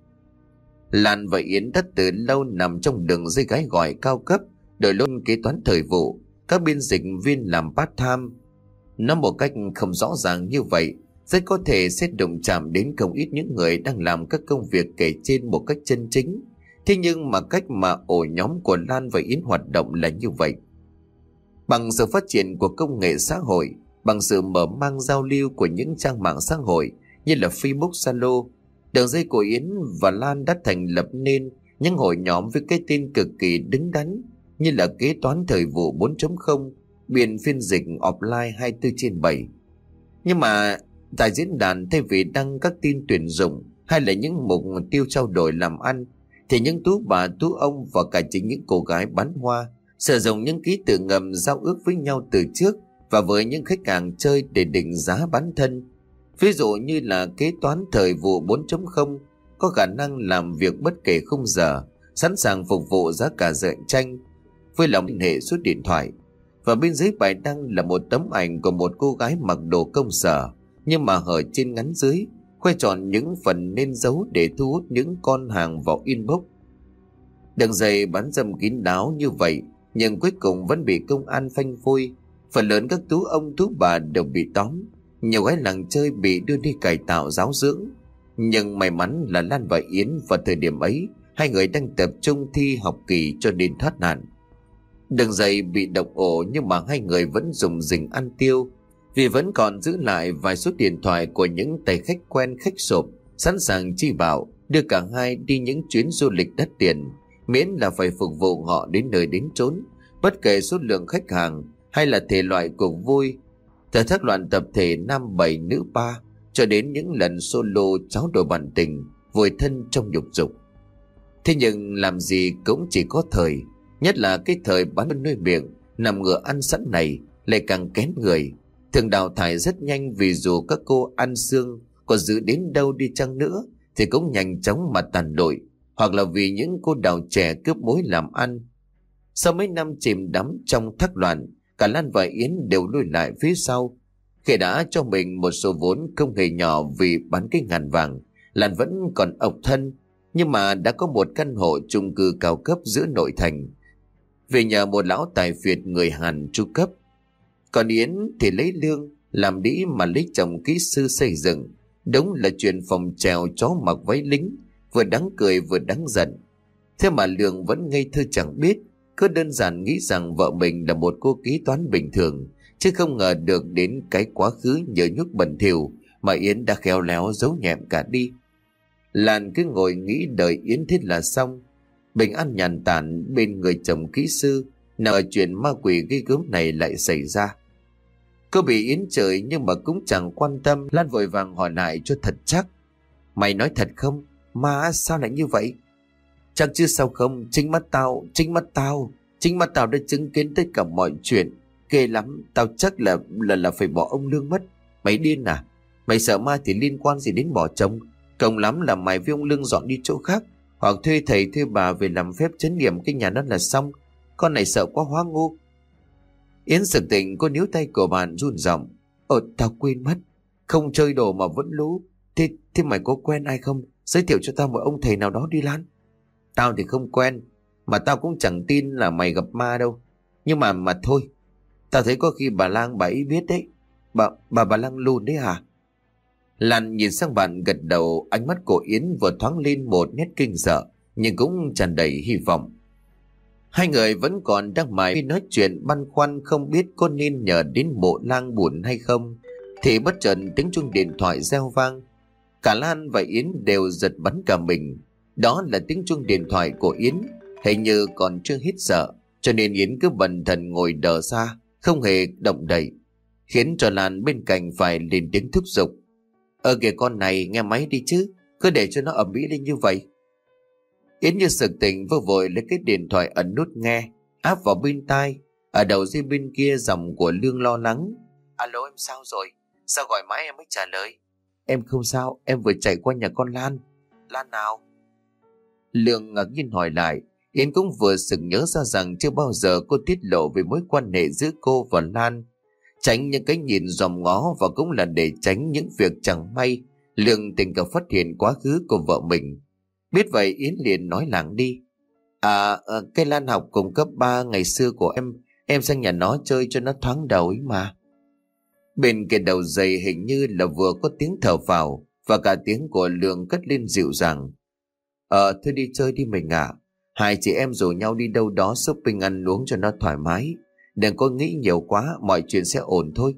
Lan và Yến đã từ lâu nằm trong đường dây gái gọi cao cấp, đổi luôn kế toán thời vụ, các biên dịch viên làm part time. Nó một cách không rõ ràng như vậy rất có thể sẽ đụng chạm đến không ít những người đang làm các công việc kể trên một cách chân chính. Thế nhưng mà cách mà ổ nhóm của Lan và Yến hoạt động là như vậy. Bằng sự phát triển của công nghệ xã hội, bằng sự mở mang giao lưu của những trang mạng xã hội như là Facebook, Zalo, đường dây của Yến và Lan đã thành lập nên những hội nhóm với cái tên cực kỳ đứng đắn như là kế toán thời vụ bốn chấm không, biên phiên dịch offline hai mươi bốn trên bảy. Nhưng mà tại diễn đàn, thay vì đăng các tin tuyển dụng hay là những mục tiêu trao đổi làm ăn, thì những tú bà tú ông và cả chính những cô gái bán hoa sử dụng những ký tự ngầm giao ước với nhau từ trước và với những khách hàng chơi để định giá bán thân. Ví dụ như là kế toán thời vụ bốn chấm không có khả năng làm việc bất kể khung giờ, sẵn sàng phục vụ giá cả cạnh tranh, với lòng liên hệ số điện thoại. Và bên dưới bài đăng là một tấm ảnh của một cô gái mặc đồ công sở nhưng mà hở trên ngắn dưới, khoe tròn những phần nên giấu để thu hút những con hàng vào inbox. Đường dây bán dâm kín đáo như vậy nhưng cuối cùng vẫn bị công an phanh phui. Phần lớn các tú ông tú bà đều bị tóm, nhiều gái làng chơi bị đưa đi cải tạo giáo dưỡng. Nhưng may mắn là Lan và Yến vào thời điểm ấy hai người đang tập trung thi học kỳ cho nên thoát nạn. Đường dây bị động ổ nhưng mà hai người vẫn dùng rình ăn tiêu, vì vẫn còn giữ lại vài số điện thoại của những tay khách quen khách sộp, sẵn sàng chi bảo đưa cả hai đi những chuyến du lịch đắt tiền, miễn là phải phục vụ họ đến nơi đến chốn, bất kể số lượng khách hàng hay là thể loại cuộc vui, từ thác loạn tập thể nam bảy nữ ba cho đến những lần solo cháo đổi bạn tình, vùi thân trong nhục dục. Thế nhưng làm gì cũng chỉ có thời, nhất là cái thời bán nuôi miệng nằm ngửa ăn sẵn này lại càng kén người, thường đào thải rất nhanh, vì dù các cô ăn xương có giữ đến đâu đi chăng nữa thì cũng nhanh chóng mà tàn lụi, hoặc là vì những cô đào trẻ cướp mối làm ăn. Sau mấy năm chìm đắm trong thác loạn, cả Lan và Yến đều lùi lại phía sau. Khi đã cho mình một số vốn không hề nhỏ vì bán cái ngàn vàng, Lan vẫn còn độc thân, nhưng mà đã có một căn hộ chung cư cao cấp giữa nội thành, về nhờ một lão tài phiệt người Hàn chu cấp. Còn Yến thì lấy lương làm đĩ mà lấy chồng kỹ sư xây dựng. Đúng là chuyện phòng trèo chó mặc váy lính, vừa đáng cười vừa đáng giận. Thế mà Lương vẫn ngây thơ chẳng biết, cứ đơn giản nghĩ rằng vợ mình là một cô kế toán bình thường, chứ không ngờ được đến cái quá khứ nhờ nhúc bẩn thỉu mà Yến đã khéo léo giấu nhẹm cả đi. Lan cứ ngồi nghĩ đợi Yến thiết là xong, bình an nhàn tản bên người chồng kỹ sư, nào chuyện ma quỷ ghê gớm này lại xảy ra. Cô bị Yến chửi nhưng mà cũng chẳng quan tâm. Lan vội vàng hỏi lại cho thật chắc. Mày nói thật không? Ma sao lại như vậy? Chắc chứ sao không, chính mắt tao, chính mắt tao, chính mắt tao đã chứng kiến tất cả mọi chuyện. Ghê lắm, tao chắc là là là phải bỏ ông Lương mất. Mày điên à? Mày sợ ma thì liên quan gì đến bỏ chồng? Cộng lắm là mày với ông Lương dọn đi chỗ khác, hoặc thuê thầy thuê bà về làm phép trấn nghiệm cái nhà đó là xong. Con này sợ quá hóa ngu. Yến sực tỉnh, cô níu tay của bạn run giọng. Ờ tao quên mất, không chơi đồ mà vẫn lú. Thế, thế mày có quen ai không? Giới thiệu cho tao một ông thầy nào đó đi Lan. Tao thì không quen, mà tao cũng chẳng tin là mày gặp ma đâu. Nhưng mà mà thôi, Tao thấy có khi bà Lang bà ấy biết đấy. Bà, bà bà Lang lùn đấy hả? Lan nhìn sang bạn gật đầu, ánh mắt của Yến vừa thoáng lên một nét kinh sợ, nhưng cũng tràn đầy hy vọng. Hai người vẫn còn đang mải nói chuyện băn khoăn không biết có nên nhờ đến mộ Lang buồn hay không, thì bất chợt tiếng chuông điện thoại reo vang. Cả Lan và Yến đều giật bắn cả mình. Đó là tiếng chuông điện thoại của Yến, hình như còn chưa hết sợ, cho nên Yến cứ bần thần ngồi đờ ra, không hề động đậy, khiến cho Lan bên cạnh phải lên tiếng thúc giục. Ờ kìa con này, nghe máy đi chứ, cứ để cho nó ầm ĩ lên như vậy. Yến như sực tỉnh vô vội lấy cái điện thoại ấn nút nghe, áp vào bên tai. Ở đầu dây bên kia giọng của Lương lo lắng. Alo, em sao rồi? Sao gọi mãi em mới trả lời? Em không sao, em vừa chạy qua nhà con Lan. Lan nào? Lương ngạc nhiên hỏi lại. Yến cũng vừa sực nhớ ra rằng chưa bao giờ cô tiết lộ về mối quan hệ giữa cô và Lan. Tránh những cái nhìn dòm ngó, và cũng là để tránh những việc chẳng may Lương tình cờ phát hiện quá khứ của vợ mình. Biết vậy Yến liền nói lảng đi. À, à cái Lan học cùng cấp ba ngày xưa của em, em sang nhà nó chơi cho nó thoáng đầu ấy mà. Bên kia đầu dây hình như là vừa có tiếng thở phào, và cả tiếng của Lương cất lên dịu dàng. Ờ thôi đi chơi đi mình ạ. Hai chị em rủ nhau đi đâu đó shopping ăn uống cho nó thoải mái. Đừng có nghĩ nhiều quá, mọi chuyện sẽ ổn thôi.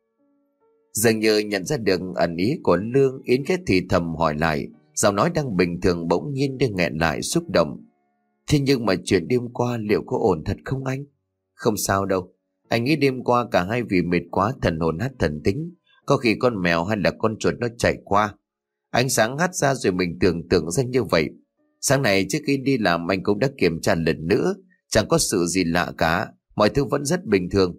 Dường như nhận ra được ẩn ý của Lương, Yến kết thì thầm hỏi lại, giọng nói đang bình thường bỗng nhiên đang nghẹn lại xúc động. Thế nhưng mà chuyện đêm qua liệu có ổn thật không anh? Không sao đâu. Anh nghĩ đêm qua cả hai vì mệt quá thần hồn hát thần tính. Có khi con mèo hay là con chuột nó chạy qua. Ánh sáng hắt ra rồi mình tưởng tượng ra như vậy. Sáng nay trước khi đi làm anh cũng đã kiểm tra lần nữa. Chẳng có sự gì lạ cả. Mọi thứ vẫn rất bình thường.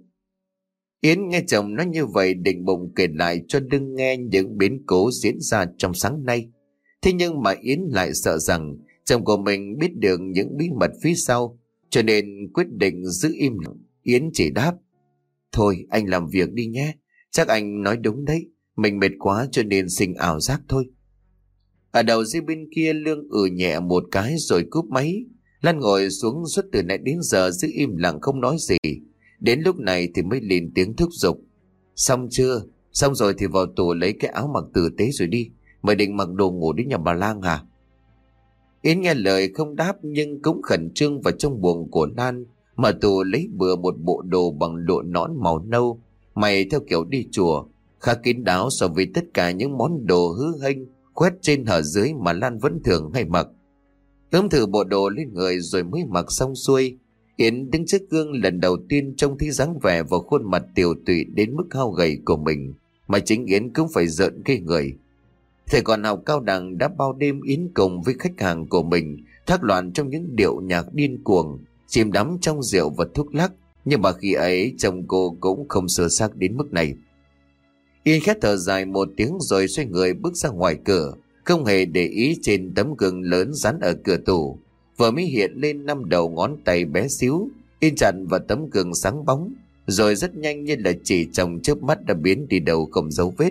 Yến nghe chồng nói như vậy định bụng kể lại cho Lương nghe những biến cố diễn ra trong sáng nay. Thế nhưng mà Yến lại sợ rằng chồng của mình biết được những bí mật phía sau, cho nên quyết định giữ im lặng. Yến chỉ đáp: Thôi anh làm việc đi nhé. Chắc anh nói đúng đấy. Mình mệt quá cho nên sinh ảo giác thôi. Ở đầu dây bên kia Lương ừ nhẹ một cái rồi cúp máy. Lan ngồi xuống suốt từ nãy đến giờ giữ im lặng không nói gì. Đến lúc này thì mới lên tiếng thúc giục: Xong chưa? Xong rồi thì vào tủ lấy cái áo mặc tử tế rồi đi. Mày định mặc đồ ngủ đến nhà bà Lang hả? Yến nghe lời không đáp, nhưng cũng khẩn trương vào trong buồng của Lan mà tù lấy bừa một bộ đồ bằng lụa nón màu nâu, mày theo kiểu đi chùa, khá kín đáo so với tất cả những món đồ hứ hênh khoét trên hở dưới mà Lan vẫn thường hay mặc. Ướm thử bộ đồ lên người rồi mới mặc xong xuôi. Yến đứng trước gương lần đầu tiên trông thấy dáng vẻ và khuôn mặt tiều tụy đến mức hao gầy của mình, mà chính Yến cũng phải rợn cái người. Thầy còn học cao đẳng đã bao đêm Yến cùng với khách hàng của mình thác loạn trong những điệu nhạc điên cuồng, chìm đắm trong rượu và thuốc lắc, nhưng mà khi ấy chồng cô cũng không sơ xác đến mức này. Yến khét thở dài một tiếng rồi xoay người bước ra ngoài cửa, không hề để ý trên tấm gương lớn dán ở cửa tủ vừa mới hiện lên năm đầu ngón tay bé xíu in chặt vào tấm gương sáng bóng, rồi rất nhanh như là chỉ trong chớp mắt đã biến đi đâu không dấu vết.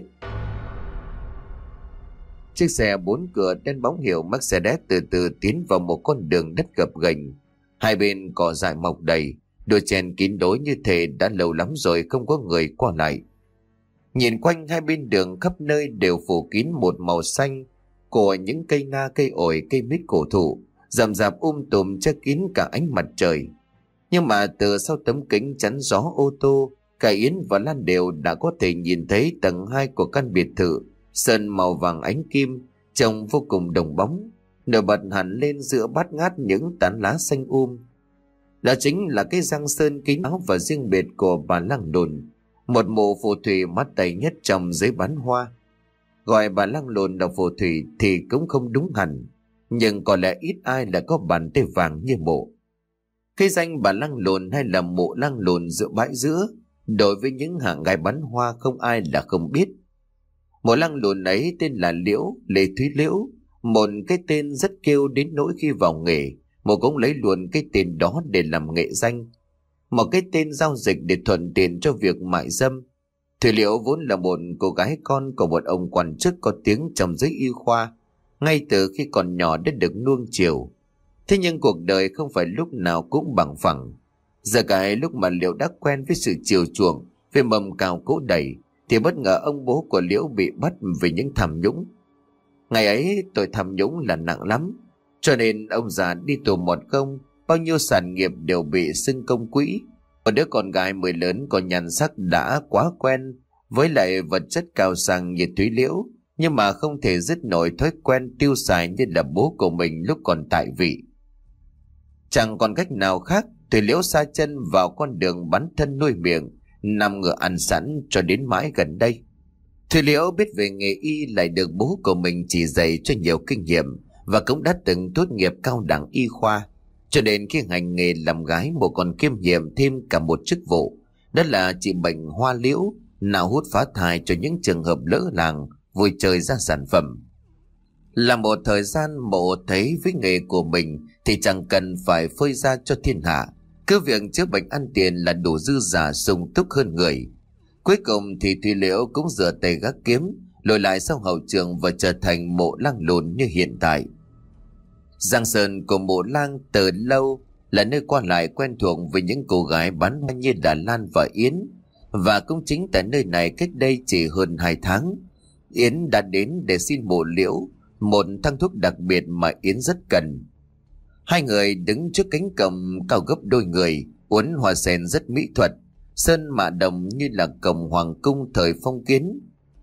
Chiếc xe bốn cửa đen bóng hiệu Mercedes từ từ tiến vào một con đường đất gập ghềnh. Hai bên cỏ dại mọc đầy, đồi chèn kín đối như thể đã lâu lắm rồi không có người qua lại. Nhìn quanh hai bên đường khắp nơi đều phủ kín một màu xanh của những cây na, cây ổi, cây mít cổ thụ, rậm rạp um tùm che kín cả ánh mặt trời. Nhưng mà từ sau tấm kính chắn gió ô tô, cả Yến và Lan đều đã có thể nhìn thấy tầng hai của căn biệt thự sơn màu vàng ánh kim, trông vô cùng đồng bóng, nổi bật hẳn lên giữa bát ngát những tán lá xanh um. Đó chính là cái răng sơn kín đáo và riêng biệt của bà Lang Đồn, một mụ phù thủy mắt tay nhất trong giới bán hoa. Gọi bà Lang Đồn là phù thủy thì cũng không đúng hẳn, nhưng có lẽ ít ai lại có bàn tay vàng như mụ. Cái danh bà Lang Đồn hay là mụ Lang Đồn giữa bãi giữa, đối với những hạng gái bán hoa không ai là không biết. Mụ Lang Đồn ấy tên là Liễu, Lê Thúy Liễu, một cái tên rất kêu đến nỗi khi vào nghề, mụ cũng lấy luôn cái tên đó để làm nghệ danh, một cái tên giao dịch để thuận tiện cho việc mại dâm. Thúy Liễu vốn là một cô gái con của một ông quan chức có tiếng trong giới y khoa, ngay từ khi còn nhỏ đã được nuông chiều. Thế nhưng cuộc đời không phải lúc nào cũng bằng phẳng. Giờ cái lúc mà Liễu đã quen với sự chiều chuộng, với mầm cào cỗ đẩy, thì bất ngờ ông bố của Liễu bị bắt vì những tham nhũng. Ngày ấy tội tham nhũng là nặng lắm, cho nên ông già đi tù một công, bao nhiêu sản nghiệp đều bị xưng công quỹ. Một đứa con gái mới lớn có nhan sắc đã quá quen với lại vật chất cao sang như Thúy Liễu, nhưng mà không thể dứt nổi thói quen tiêu xài như là bố của mình lúc còn tại vị. Chẳng còn cách nào khác, Thúy Liễu sa chân vào con đường bắn thân nuôi miệng, nằm ngựa ăn sẵn cho đến mãi gần đây. Thúy Liễu biết về nghề y lại được bố của mình chỉ dạy cho nhiều kinh nghiệm, và cũng đã từng tốt nghiệp cao đẳng y khoa, cho nên khi hành nghề làm gái một còn kiêm nhiệm thêm cả một chức vụ, đó là trị bệnh hoa liễu, nào hút phá thai cho những trường hợp lỡ làng vui chơi ra sản phẩm. Làm một thời gian, Mộ thấy với nghề của mình thì chẳng cần phải phơi ra cho thiên hạ, cứ việc chữa bệnh ăn tiền là đủ dư giả sung túc hơn người. Cuối cùng thì Thúy Liễu cũng rửa tay gác kiếm, lùi lại sau hậu trường và trở thành Mộ Lang lùn như hiện tại. Giang sơn của Mộ Lang từ lâu là nơi qua lại quen thuộc với những cô gái bán hoa như là Lan và Yến, và cũng chính tại nơi này cách đây chỉ hơn hai tháng, Yến đã đến để xin Mộ Liễu một thang thuốc đặc biệt mà Yến rất cần. Hai người đứng trước cánh cổng cao gấp đôi người, uốn hoa sen rất mỹ thuật, sơn mạ đồng như là cổng hoàng cung thời phong kiến.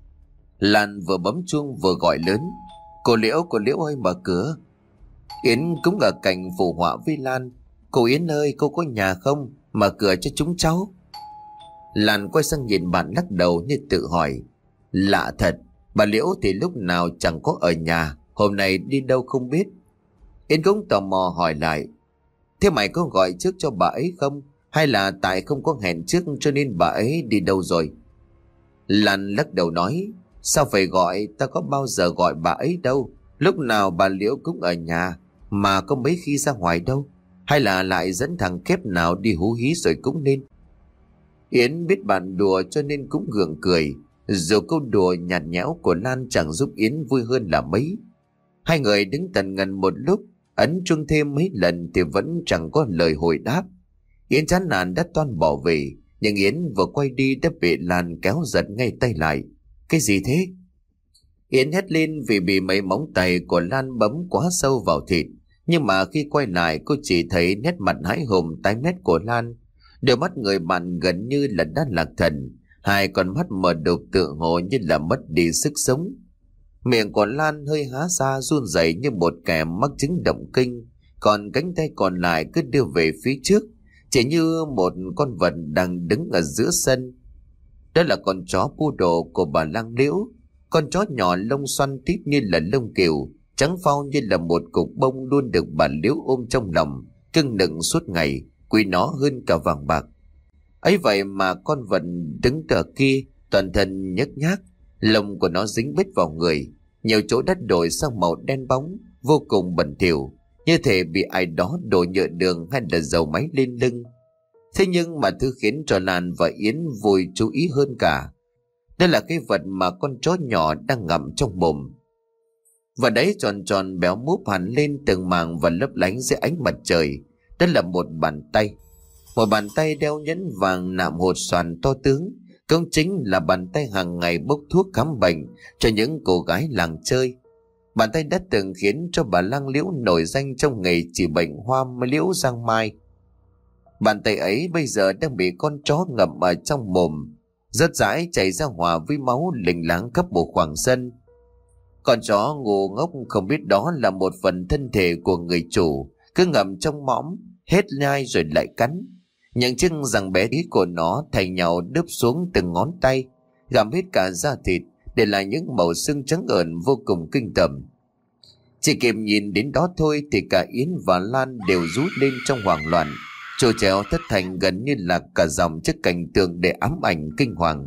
Lan vừa bấm chuông vừa gọi lớn: "Cô Liễu, cô Liễu ơi, mở cửa!" Yến cũng ở cạnh phụ họa với Lan: "Cô Yến ơi, cô có nhà không? Mở cửa cho chúng cháu." Lan quay sang nhìn bạn lắc đầu như tự hỏi: lạ thật, bà Liễu thì lúc nào chẳng có ở nhà, hôm nay đi đâu không biết. Yến cũng tò mò hỏi lại: "Thế mày có gọi trước cho bà ấy không? Hay là tại không có hẹn trước cho nên bà ấy đi đâu rồi?" Lan lắc đầu nói: "Sao phải gọi, ta có bao giờ gọi bà ấy đâu. Lúc nào bà Liễu cũng ở nhà, mà có mấy khi ra ngoài đâu. Hay là lại dẫn thằng Kép nào đi hú hí rồi cũng nên." Yến biết bạn đùa cho nên cũng gượng cười, dù câu đùa nhạt nhẽo của Lan chẳng giúp Yến vui hơn là mấy. Hai người đứng tần ngần một lúc, ấn chuông thêm mấy lần thì vẫn chẳng có lời hồi đáp. Yến chán nản đã toan bỏ về, nhưng Yến vừa quay đi đã bị Lan kéo giật ngay tay lại. "Cái gì thế?" Yến hét lên vì bị mấy móng tay của Lan bấm quá sâu vào thịt, nhưng mà khi quay lại cô chỉ thấy nét mặt hãi hùng tái mét của Lan. Đôi mắt người bạn gần như là đã lạc thần, hai con mắt mở đục tựa hồ như là mất đi sức sống. Miệng của Lan hơi há ra run rẩy như một kẻ mắc chứng động kinh, còn cánh tay còn lại cứ đưa về phía trước, chỉ như một con vật đang đứng ở giữa sân. Đó là con chó poodle của bà Lang Liễu, con chó nhỏ lông xoăn tít như là lông cừu, trắng phau như là một cục bông, luôn được bà Liễu ôm trong lòng, cưng nựng suốt ngày, quý nó hơn cả vàng bạc. Ấy vậy mà con vật đứng ở kia toàn thân nhếch nhác, lông của nó dính bết vào người, nhiều chỗ đất đổi sang màu đen bóng, vô cùng bẩn thỉu, như thể bị ai đó đổ nhựa đường hay là dầu máy lên lưng. Thế nhưng mà thứ khiến cho Lan và Yến vui chú ý hơn cả, đó là cái vật mà con chó nhỏ đang ngậm trong mồm. Vật đấy tròn tròn béo múp hẳn lên từng màng và lấp lánh dưới ánh mặt trời. Đó là một bàn tay, một bàn tay đeo nhẫn vàng nạm hột xoàn to tướng, cũng chính là bàn tay hàng ngày bốc thuốc khám bệnh cho những cô gái làng chơi. Bàn tay đã từng khiến cho bà Lang Liễu nổi danh trong nghề trị bệnh hoa liễu giang mai. Bàn tay ấy bây giờ đang bị con chó ngậm ở trong mồm, rớt rãi chảy ra hòa với máu lình láng khắp một khoảng sân. Con chó ngu ngốc không biết đó là một phần thân thể của người chủ, cứ ngậm trong mõm, hết nhai rồi lại cắn. Những chiếc răng bé tí của nó thành nhau đớp xuống từng ngón tay, gặm hết cả da thịt, để lại những màu xương trắng ợn vô cùng kinh tởm. Chỉ kịp nhìn đến đó thôi thì cả Yến và Lan đều rú lên trong hoảng loạn, trôi trèo thất thành gần như là cả dòng chiếc cảnh tượng để ám ảnh kinh hoàng.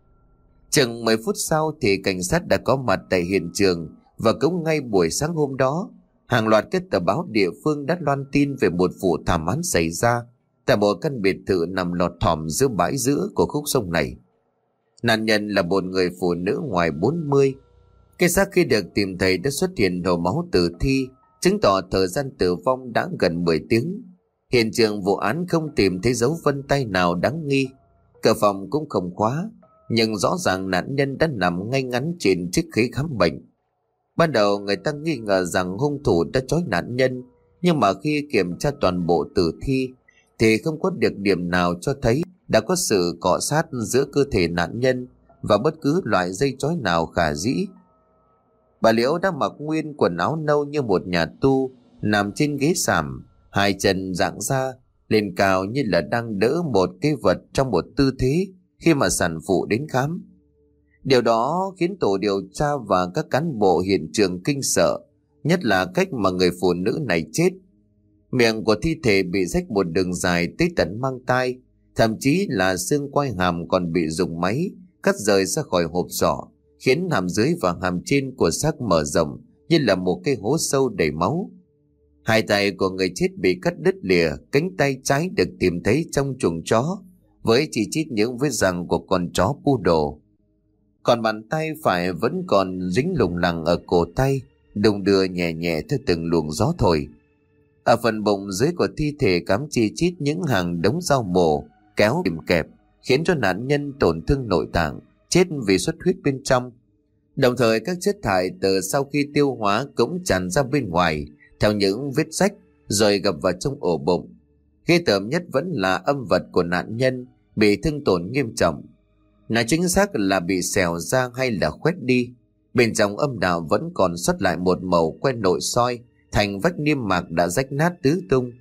Chừng mười phút sau thì cảnh sát đã có mặt tại hiện trường, và cũng ngay buổi sáng hôm đó, hàng loạt các tờ báo địa phương đã loan tin về một vụ thảm án xảy ra tại một căn biệt thự nằm lọt thỏm giữa bãi giữa của khúc sông này. Nạn nhân là một người phụ nữ ngoài bốn mươi. Cái xác khi được tìm thấy đã xuất hiện đổ máu tử thi, chứng tỏ thời gian tử vong đã gần mười tiếng. Hiện trường vụ án không tìm thấy dấu vân tay nào đáng nghi. Cửa phòng cũng không khóa, nhưng rõ ràng nạn nhân đã nằm ngay ngắn trên chiếc ghế khám bệnh. Ban đầu người ta nghi ngờ rằng hung thủ đã trói nạn nhân, nhưng mà khi kiểm tra toàn bộ tử thi thì không có được điểm nào cho thấy đã có sự cọ sát giữa cơ thể nạn nhân và bất cứ loại dây trói nào khả dĩ. Bà Liễu đã mặc nguyên quần áo nâu như một nhà tu, nằm trên ghế sàm, hai chân dạng ra lên cao như là đang đỡ một cái vật trong một tư thế khi mà sản phụ đến khám. Điều đó khiến tổ điều tra và các cán bộ hiện trường kinh sợ, nhất là cách mà người phụ nữ này chết. Miệng của thi thể bị rách một đường dài tới tận mang tai, thậm chí là xương quai hàm còn bị dùng máy cắt rời ra khỏi hộp sọ, khiến hàm dưới và hàm trên của xác mở rộng như là một cái hố sâu đầy máu. Hai tay của người chết bị cắt đứt lìa, cánh tay trái được tìm thấy trong chuồng chó với chỉ chít những vết răng của con chó poodle. Còn bàn tay phải vẫn còn dính lủng lẳng ở cổ tay, đung đưa nhẹ nhẹ theo từng luồng gió thổi. Ở phần bụng dưới của thi thể cắm chi chít những hàng đống rau mổ kéo kìm kẹp, khiến cho nạn nhân tổn thương nội tạng, chết vì xuất huyết bên trong. Đồng thời các chất thải từ sau khi tiêu hóa cũng tràn ra bên ngoài theo những vết rách rồi gập vào trong ổ bụng. Ghê tởm nhất vẫn là âm vật của nạn nhân bị thương tổn nghiêm trọng. Nói chính xác là bị xẻo ra hay là khoét đi. Bên trong âm đạo vẫn còn sót lại một màu quen nội soi, thành vách niêm mạc đã rách nát tứ tung.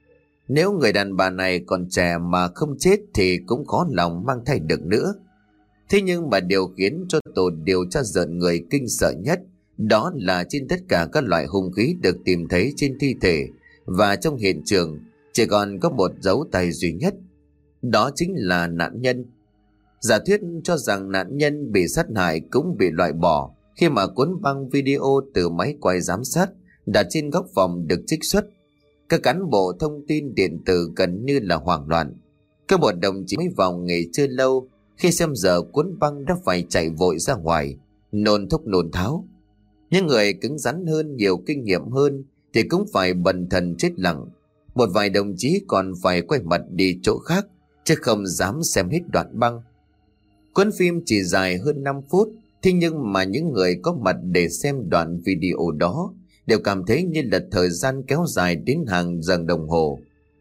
Nếu người đàn bà này còn trẻ mà không chết thì cũng khó lòng mang thai được nữa. Thế nhưng mà điều khiến cho tổ điều tra rợn người kinh sợ nhất, đó là trên tất cả các loại hung khí được tìm thấy trên thi thể và trong hiện trường chỉ còn có một dấu tay duy nhất, đó chính là nạn nhân. Giả thuyết cho rằng nạn nhân bị sát hại cũng bị loại bỏ khi mà cuốn băng video từ máy quay giám sát đặt trên góc phòng được trích xuất. Các cán bộ thông tin điện tử gần như là hoảng loạn. Có một đồng chí mới vào nghề chưa lâu, khi xem giờ cuốn băng đã phải chạy vội ra ngoài, nôn thốc nôn tháo. Những người cứng rắn hơn, nhiều kinh nghiệm hơn thì cũng phải bần thần chết lặng. Một vài đồng chí còn phải quay mặt đi chỗ khác, chứ không dám xem hết đoạn băng. Cuốn phim chỉ dài hơn năm phút, thế nhưng mà những người có mặt để xem đoạn video đó đều cảm thấy như là thời gian kéo dài đến hàng giờ đồng hồ.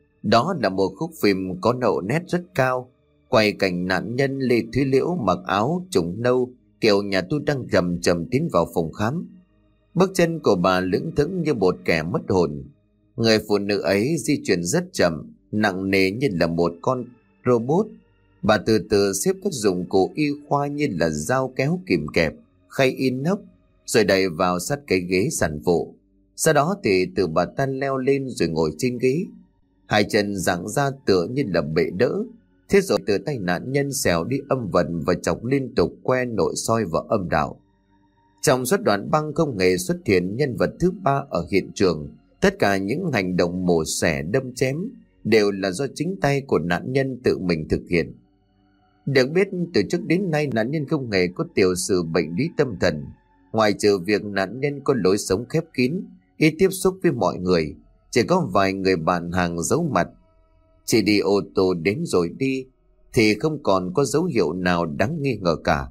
Đó là một khúc phim có độ nét rất cao, quay cảnh nạn nhân Lê Thúy Liễu mặc áo trùng nâu kiểu nhà tu đang rầm rầm tiến vào phòng khám. Bước chân của bà lững thững như một kẻ mất hồn. Người phụ nữ ấy di chuyển rất chậm, nặng nề như là một con robot. Bà từ từ xếp các dụng cụ y khoa như là dao kéo kìm kẹp, khay inox, rồi đẩy vào sát cái ghế sản phụ. Sau đó thì từ bà ta leo lên rồi ngồi trên ghế, hai chân giãn ra tựa như là bệ đỡ. Thế rồi từ tay nạn nhân xẻo đi âm vật và chọc liên tục que nội soi và âm đạo. Trong suốt đoạn băng không hề xuất hiện nhân vật thứ ba ở hiện trường. Tất cả những hành động mổ xẻ đâm chém đều là do chính tay của nạn nhân tự mình thực hiện. Được biết từ trước đến nay nạn nhân không hề có tiểu sử bệnh lý tâm thần, ngoài trừ việc nạn nhân có lối sống khép kín, ít tiếp xúc với mọi người, chỉ có vài người bạn hàng giấu mặt. Chỉ đi ô tô đến rồi đi, thì không còn có dấu hiệu nào đáng nghi ngờ cả.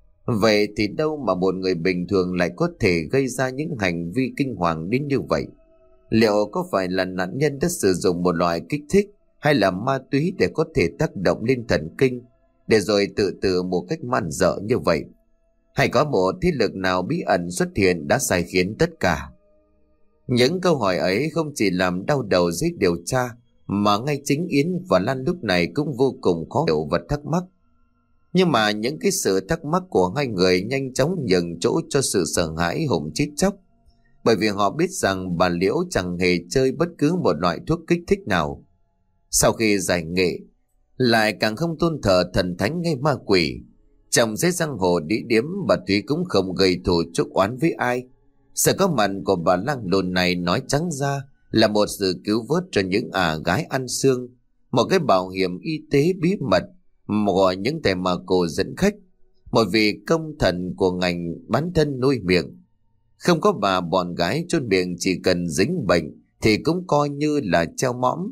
Vậy thì đâu mà một người bình thường lại có thể gây ra những hành vi kinh hoàng đến như vậy? Liệu có phải là nạn nhân đã sử dụng một loại kích thích hay là ma túy để có thể tác động lên thần kinh, để rồi tự tử một cách man dợ như vậy? Hay có một thế lực nào bí ẩn xuất hiện đã sai khiến tất cả? Những câu hỏi ấy không chỉ làm đau đầu giới điều tra, mà ngay chính Yến và Lan lúc này cũng vô cùng khó hiểu và thắc mắc. Nhưng mà những cái sự thắc mắc của hai người nhanh chóng nhường chỗ cho sự sợ hãi hùng chít chóc, bởi vì họ biết rằng bà Liễu chẳng hề chơi bất cứ một loại thuốc kích thích nào. Sau khi giải nghệ, lại càng không tôn thờ thần thánh hay ma quỷ. Trong giới giang hồ đĩ điếm, bà Thúy cũng không gây thù chuốc oán với ai. Sự có mặt của bà lang lồn này nói trắng ra là một sự cứu vớt cho những ả gái ăn xương, một cái bảo hiểm y tế bí mật của những tay ma cô dẫn khách, một vị công thần của ngành bán thân nuôi miệng. Không có bà bọn gái chôn miệng chỉ cần dính bệnh thì cũng coi như là treo mõm.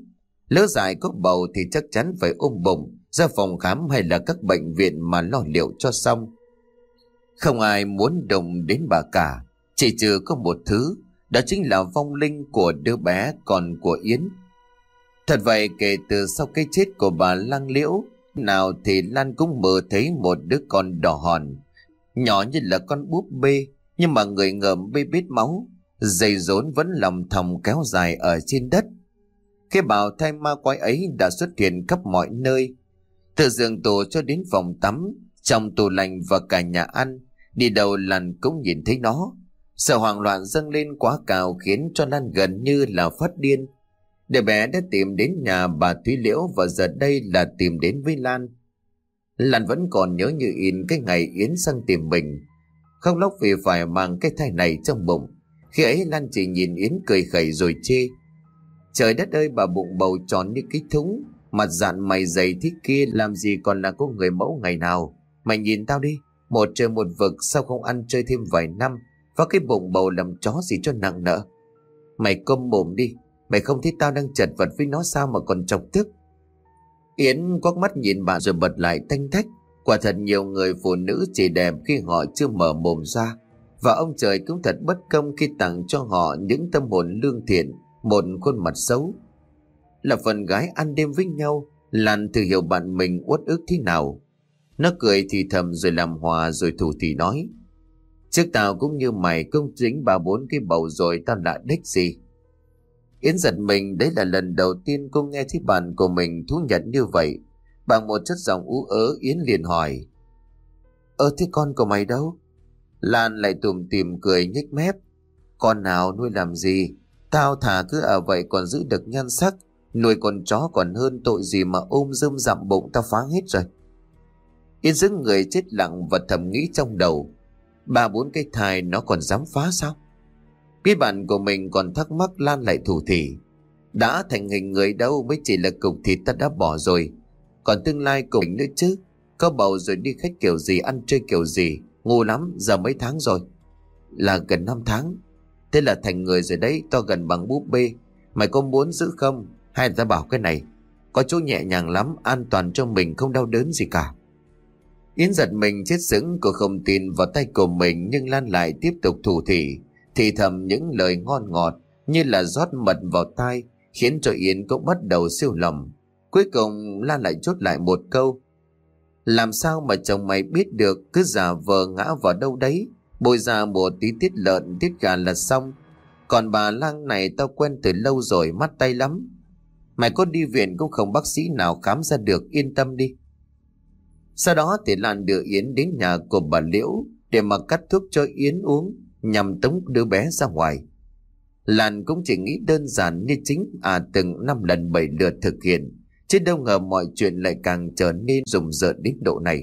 Lỡ dại có bầu thì chắc chắn phải ôm bụng ra phòng khám hay là các bệnh viện mà lo liệu cho xong. Không ai muốn động đến bà cả, chỉ trừ có một thứ, đó chính là vong linh của đứa bé con của Yến. Thật vậy, kể từ sau cái chết của bà Lăng Liễu, nào thì Lan cũng mơ thấy một đứa con đỏ hòn, nhỏ như là con búp bê, nhưng mà người ngợm bê bết máu, dây rốn vẫn lòng thòng kéo dài ở trên đất. Cái bào thai ma quái ấy đã xuất hiện khắp mọi nơi, từ giường tù cho đến phòng tắm, trong tủ lạnh và cả nhà ăn, đi đâu Lan cũng nhìn thấy nó. Sợ hoảng loạn dâng lên quá cao khiến cho Lan gần như là phát điên. Đứa bé đã tìm đến nhà bà Thúy Liễu và giờ đây là tìm đến với Lan. Lan vẫn còn nhớ như in cái ngày Yến sang tìm mình, khóc lóc vì phải mang cái thai này trong bụng. Khi ấy Lan chỉ nhìn Yến cười khẩy rồi chê: "Trời đất ơi, bà bụng bầu tròn như cái thúng, mặt dạn mày dày thế kia, làm gì còn là có người mẫu ngày nào. Mày nhìn tao đi, một trời một vực, sao không ăn chơi thêm vài năm, và cái bụng bầu làm chó gì cho nặng nợ. Mày câm mồm đi, mày không thấy tao đang chật vật với nó sao mà còn chọc tức." Yến quắc mắt nhìn bà rồi bật lại tanh thách. Quả thật nhiều người phụ nữ chỉ đẹp khi họ chưa mở mồm ra, và ông trời cũng thật bất công khi tặng cho họ những tâm hồn lương thiện, một khuôn mặt xấu. Là phần gái ăn đêm với nhau, Lan thử hiểu bạn mình uất ức thế nào. Nó cười thì thầm rồi làm hòa rồi thủ thì nói: "Trước tao cũng như mày, công dính ba bốn cái bầu rồi tao đã đếch gì." Yến giật mình, đấy là lần đầu tiên cô nghe thấy bạn của mình thú nhận như vậy. Bằng một chất giọng ú ớ, Yến liền hỏi: "Ơ thế con của mày đâu?" Lan lại tủm tỉm cười nhếch mép: "Con nào nuôi làm gì, tao thà cứ ở vậy còn giữ được nhan sắc, nuôi con chó còn hơn tội gì mà ôm rơm rậm bụng tao phá hết rồi." Yến dững người chết lặng và thầm nghĩ trong đầu: ba bốn cái thai nó còn dám phá sao? Biết bạn của mình còn thắc mắc, Lan lại thủ thỉ: "Đã thành hình người đâu mới chỉ là cục thịt ta đã bỏ rồi, còn tương lai của mình nữa chứ. Có bầu rồi đi khách kiểu gì, ăn chơi kiểu gì, ngu lắm. Giờ mấy tháng rồi?" "Là gần năm tháng." "Thế là thành người rồi đấy, to gần bằng búp bê. Mày có muốn giữ không? Hay là ta bảo cái này, có chỗ nhẹ nhàng lắm, an toàn cho mình, không đau đớn gì cả." Yến giật mình chết sững, cô không tin vào tay của mình, nhưng Lan lại tiếp tục thủ thỉ, thì thầm những lời ngon ngọt như là rót mật vào tai, khiến cho Yến cũng bắt đầu siêu lòng. Cuối cùng Lan lại chốt lại một câu: "Làm sao mà chồng mày biết được, cứ giả vờ ngã vào đâu đấy, bôi ra một tí tiết lợn tiết gà là xong. Còn bà Lang này tao quen từ lâu rồi, mắt tay lắm. Mày có đi viện cũng không bác sĩ nào khám ra được, yên tâm đi." Sau đó thì Lan đưa Yến đến nhà của bà Liễu để mà cắt thuốc cho Yến uống, nhằm tống đứa bé ra ngoài. Lan cũng chỉ nghĩ đơn giản như chính à từng năm lần bảy lượt thực hiện, chứ đâu ngờ mọi chuyện lại càng trở nên rùng rợn đến độ này.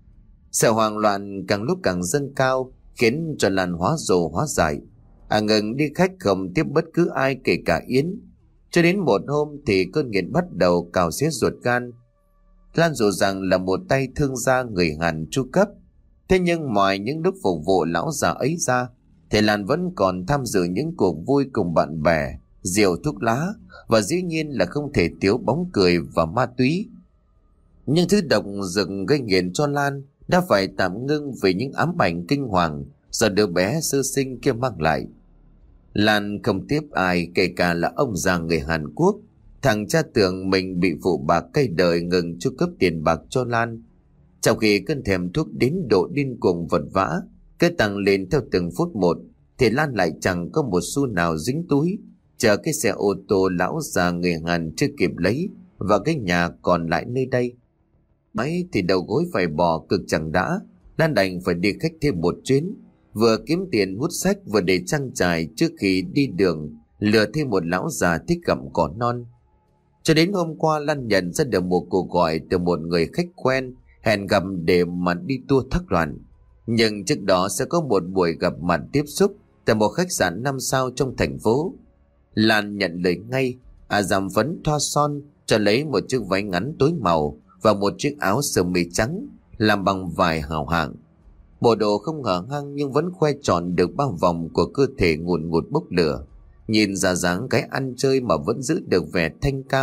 Sợ hoang loạn càng lúc càng dâng cao, khiến cho Lan hóa rồ hóa dại, à ngừng đi khách, không tiếp bất cứ ai kể cả Yến. Cho đến một hôm thì cơn nghiện bắt đầu cào xé ruột gan. Lan dù rằng là một tay thương gia người Hàn chu cấp, thế nhưng ngoài những lúc phục vụ lão già ấy ra, thì Lan vẫn còn tham dự những cuộc vui cùng bạn bè, rượu thuốc lá, và dĩ nhiên là không thể thiếu bóng cười và ma túy. Nhưng thứ độc dược gây nghiện cho Lan đã phải tạm ngưng vì những ám ảnh kinh hoàng do đứa bé sơ sinh kia mang lại. Lan không tiếp ai, kể cả là ông già người Hàn Quốc, thằng cha tưởng mình bị phụ bạc cây đời, ngừng chu cấp tiền bạc cho Lan. Trong khi cơn thèm thuốc đến độ điên cuồng vật vã cứ tăng lên theo từng phút một, thì Lan lại chẳng có một xu nào dính túi, chờ cái xe ô tô lão già người Hàn chưa kịp lấy và cái nhà còn lại nơi đây. Mấy thì đầu gối phải bò cực chẳng đã, Lan đành phải đi khách thêm một chuyến, vừa kiếm tiền hút sách vừa để trang trải trước khi đi đường, lừa thêm một lão già thích gặm cỏ non. Cho đến hôm qua, Lan nhận ra được một cuộc gọi từ một người khách quen, hẹn gặp để mà đi tour thác loạn. Nhưng trước đó sẽ có một buổi gặp mặt tiếp xúc tại một khách sạn năm sao trong thành phố. Lan nhận lời ngay, à giảm phấn thoa son, cho lấy một chiếc váy ngắn tối màu và một chiếc áo sơ mi trắng làm bằng vải hào hạng. Bộ đồ không hở hang nhưng vẫn khoe trọn được bao vòng của cơ thể ngùn ngụt bốc lửa. Nhìn ra dáng cái ăn chơi mà vẫn giữ được vẻ thanh cao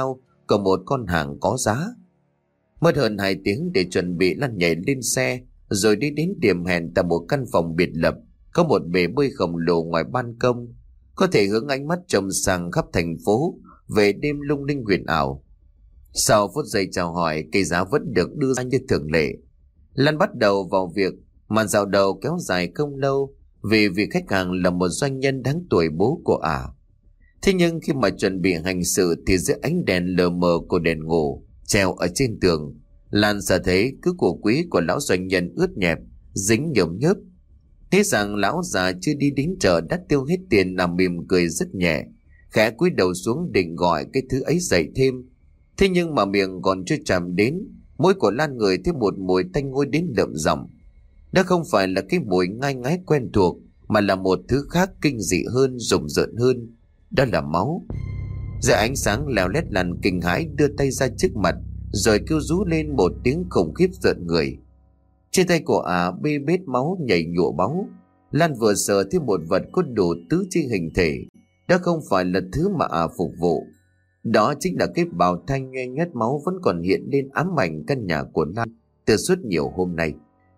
của một con hàng có giá. Mất hơn hai tiếng để chuẩn bị lăn nhảy lên xe, rồi đi đến điểm hẹn tại một căn phòng biệt lập, có một bể bơi khổng lồ ngoài ban công, có thể hướng ánh mắt trông sang khắp thành phố về đêm lung linh huyền ảo. Sau phút giây chào hỏi, cây giá vẫn được đưa ra như thường lệ. Lan bắt đầu vào việc, màn dạo đầu kéo dài không lâu vì vị khách hàng là một doanh nhân đáng tuổi bố của ả. Thế nhưng khi mà chuẩn bị hành sự thì dưới ánh đèn lờ mờ của đèn ngủ treo ở trên tường, Lan sẽ thấy cứ của quý của lão doanh nhân ướt nhẹp, dính nhớm nhớp. Thế rằng lão già chưa đi đến chợ đã tiêu hết tiền, nằm mỉm cười rất nhẹ, khẽ cúi đầu xuống định gọi cái thứ ấy dậy thêm. Thế nhưng mà miệng còn chưa chạm đến, môi của Lan ngửi thấy một mùi tanh hôi đến lợm giọng. Đó không phải là cái mùi ngai ngái quen thuộc, mà là một thứ khác kinh dị hơn, rùng rợn hơn. Đó là máu. Dưới ánh sáng leo lét, Lan kinh hãi đưa tay ra trước mặt, rồi kêu rú lên một tiếng khủng khiếp rợn người. Trên tay của ả bê bết máu nhảy nhụa báu. Lan vừa sờ thấy một vật có đủ tứ chi hình thể. Đó không phải là thứ mà ả phục vụ. Đó chính là cái bào thanh nhoe nhoét máu vẫn còn hiện lên ám ảnh căn nhà của Lan từ suốt nhiều hôm nay.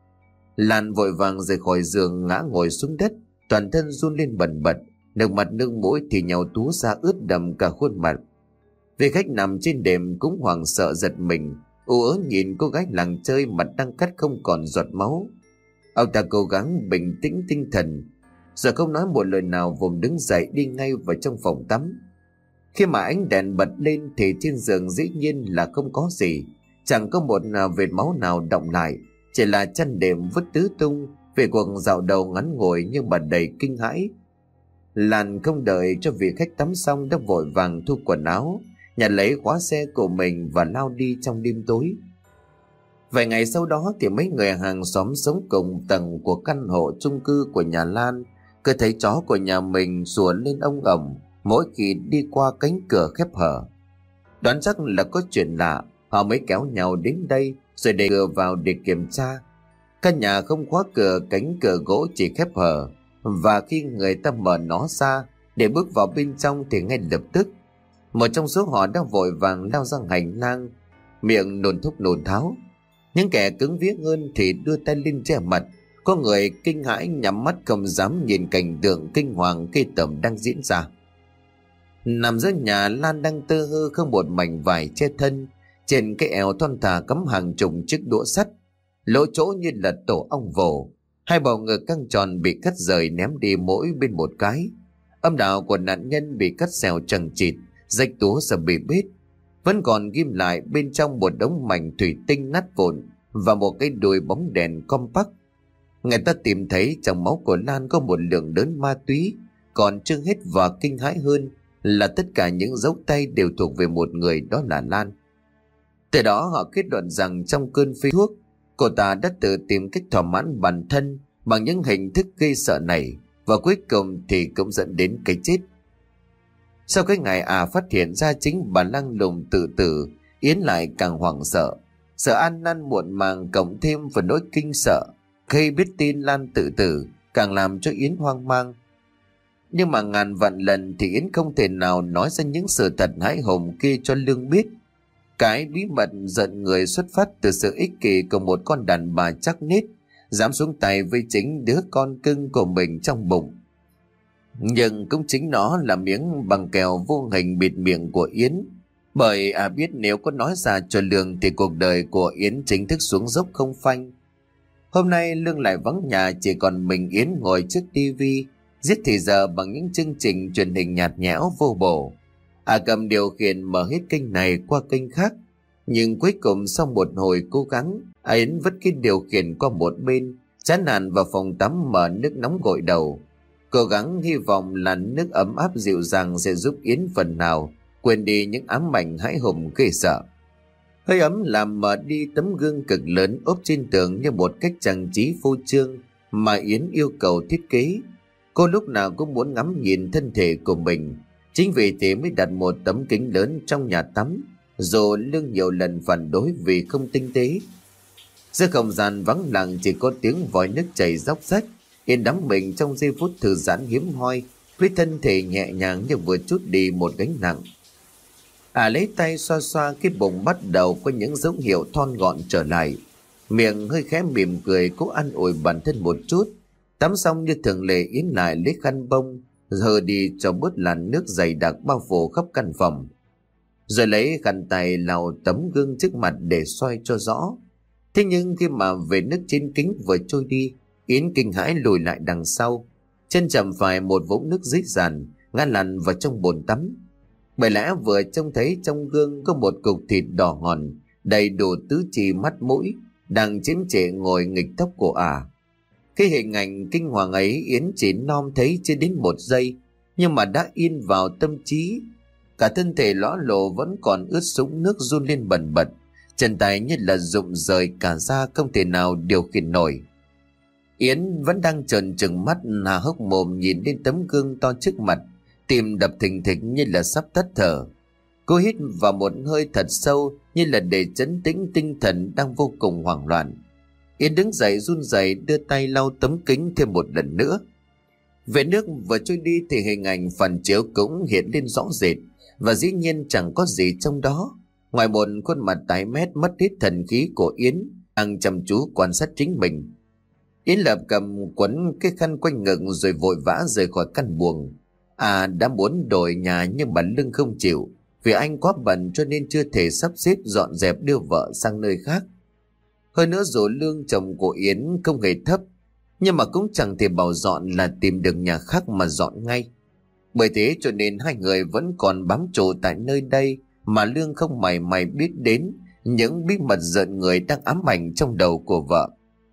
Lan vội vàng rời khỏi giường, ngã ngồi xuống đất, toàn thân run lên bần bật, nước mặt nước mũi thì nhàu túa ra ướt đầm cả khuôn mặt. Vị khách nằm trên đệm cũng hoảng sợ giật mình, u ớ nhìn cô gái làng chơi mặt đang cắt không còn giọt máu. Ông ta cố gắng bình tĩnh tinh thần, rồi không nói một lời nào, vùng đứng dậy đi ngay vào trong phòng tắm. Khi mà ánh đèn bật lên thì trên giường dĩ nhiên là không có gì, chẳng có một vệt máu nào đọng lại, chỉ là chăn đệm vứt tứ tung về cuộc dạo đầu ngắn ngủi nhưng mà đầy kinh hãi. Lan không đợi cho vị khách tắm xong đã vội vàng thu quần áo, nhặt lấy khóa xe của mình và lao đi trong đêm tối. Vài ngày sau đó thì mấy người hàng xóm sống cùng tầng của căn hộ chung cư của nhà Lan cứ thấy chó của nhà mình sủa lên ông ổng mỗi khi đi qua cánh cửa khép hở. Đoán chắc là có chuyện lạ, họ mới kéo nhau đến đây rồi đẩy cửa vào để kiểm tra. Căn nhà không khóa cửa, cánh cửa gỗ chỉ khép hở, và khi người ta mở nó ra để bước vào bên trong thì ngay lập tức một trong số họ đã vội vàng lao ra hành lang, miệng nôn thốc nôn tháo. Những kẻ cứng viết hơn thì đưa tay lên che mặt, có người kinh hãi nhắm mắt không dám nhìn cảnh tượng kinh hoàng ghê tởm đang diễn ra. Nằm dưới nhà, Lan đang tơ hơ không một mảnh vải che thân, trên cái eo thon thả cắm hàng chục chiếc đũa sắt, lỗ chỗ như là tổ ong vồ. Hai bầu ngực căng tròn bị cắt rời ném đi mỗi bên một cái. Âm đạo của nạn nhân bị cắt xẻo chằng chịt, rách túa sờ bị bết, vẫn còn ghim lại bên trong một đống mảnh thủy tinh nát vụn và một cái đuôi bóng đèn compact. Người ta tìm thấy trong máu của Lan có một lượng lớn ma túy, còn chưa hết và kinh hãi hơn là tất cả những dấu tay đều thuộc về một người, đó là Lan. Từ đó họ kết luận rằng trong cơn phê thuốc, cô ta đã tự tìm cách thỏa mãn bản thân bằng những hình thức gây sợ này, và cuối cùng thì cũng dẫn đến cái chết. Sau cái ngày à phát hiện ra chính bà lăng lùng tự tử, Yến lại càng hoảng sợ, sợ ăn năn muộn màng cộng thêm vào nỗi kinh sợ khi biết tin Lan tự tử, càng làm cho Yến hoang mang. Nhưng mà ngàn vạn lần thì Yến không thể nào nói ra những sự thật hãi hùng kia cho Lương biết. Cái bí mật giận người xuất phát từ sự ích kỷ của một con đàn bà chắc nết, dám xuống tay với chính đứa con cưng của mình trong bụng. Nhưng cũng chính nó là miếng băng keo vô hình bịt miệng của Yến, bởi à biết nếu có nói ra cho Lương thì cuộc đời của Yến chính thức xuống dốc không phanh. Hôm nay Lương lại vắng nhà, chỉ còn mình Yến ngồi trước tivi giết thì giờ bằng những chương trình truyền hình nhạt nhẽo vô bổ. À cầm điều khiển mở hết kênh này qua kênh khác, nhưng cuối cùng sau một hồi cố gắng, à Yến vứt cái điều khiển qua một bên, chán nản vào phòng tắm mở nước nóng gội đầu, cố gắng hy vọng là nước ấm áp dịu dàng sẽ giúp Yến phần nào quên đi những ám ảnh hãi hùng ghê sợ. Hơi ấm làm mở đi tấm gương cực lớn ốp trên tường như một cách trang trí phô trương mà Yến yêu cầu thiết kế. Cô lúc nào cũng muốn ngắm nhìn thân thể của mình, chính vì thế mới đặt một tấm kính lớn trong nhà tắm, dù Lương nhiều lần phản đối vì không tinh tế. Giữa không gian vắng lặng chỉ có tiếng vòi nước chảy róc rách, Yến đắm mình trong giây phút thư giãn hiếm hoi, với thân thể nhẹ nhàng như vừa trút đi một gánh nặng. À lấy tay xoa xoa cái bụng bắt đầu có những dấu hiệu thon gọn trở lại. Miệng hơi khẽ mỉm cười cố an ủi bản thân một chút. Tắm xong như thường lệ Yến lại lấy khăn bông hơ đi cho bớt làn nước dày đặc bao phủ khắp căn phòng. Rồi lấy khăn tay lau tấm gương trước mặt để soi cho rõ. Thế nhưng khi mà vệt nước trên kính vừa trôi đi, Yến kinh hãi lùi lại đằng sau. Chân chạm phải một vũng nước dít dàn ngăn lặn vào trong bồn tắm. Bởi lẽ vừa trông thấy trong gương có một cục thịt đỏ ngòm đầy đủ tứ chi mắt mũi đang chiếm trệ ngồi nghịch tóc của ả. Cái hình ảnh kinh hoàng ấy Yến chỉ nom thấy chưa đến một giây, nhưng mà đã in vào tâm trí. Cả thân thể lõa lộ vẫn còn ướt sũng nước run lên bần bật, chân tay như là rụng rời cả da không thể nào điều khiển nổi. Yến vẫn đang trợn trừng mắt há hốc mồm nhìn lên tấm gương to trước mặt, tim đập thình thịch như là sắp tắt thở. Cô hít vào một hơi thật sâu như là để trấn tĩnh tinh thần đang vô cùng hoảng loạn. Yến đứng dậy run rẩy đưa tay lau tấm kính thêm một lần nữa. Vệt nước vừa trôi đi thì hình ảnh phản chiếu cũng hiện lên rõ rệt, và dĩ nhiên chẳng có gì trong đó ngoài một khuôn mặt tái mét mất hết thần khí của Yến đang chăm chú quan sát chính mình. Yến lập cầm quấn cái khăn quanh ngực rồi vội vã rời khỏi căn buồng. À đã muốn đổi nhà nhưng mà lưng không chịu, vì anh quá bận cho nên chưa thể sắp xếp dọn dẹp đưa vợ sang nơi khác. Hơn nữa dù lương chồng của Yến không hề thấp, nhưng mà cũng chẳng thể bảo dọn là tìm được nhà khác mà dọn ngay. Bởi thế cho nên hai người vẫn còn bám trụ tại nơi đây mà lương không mảy may biết đến những bí mật giận người đang ám ảnh trong đầu của vợ.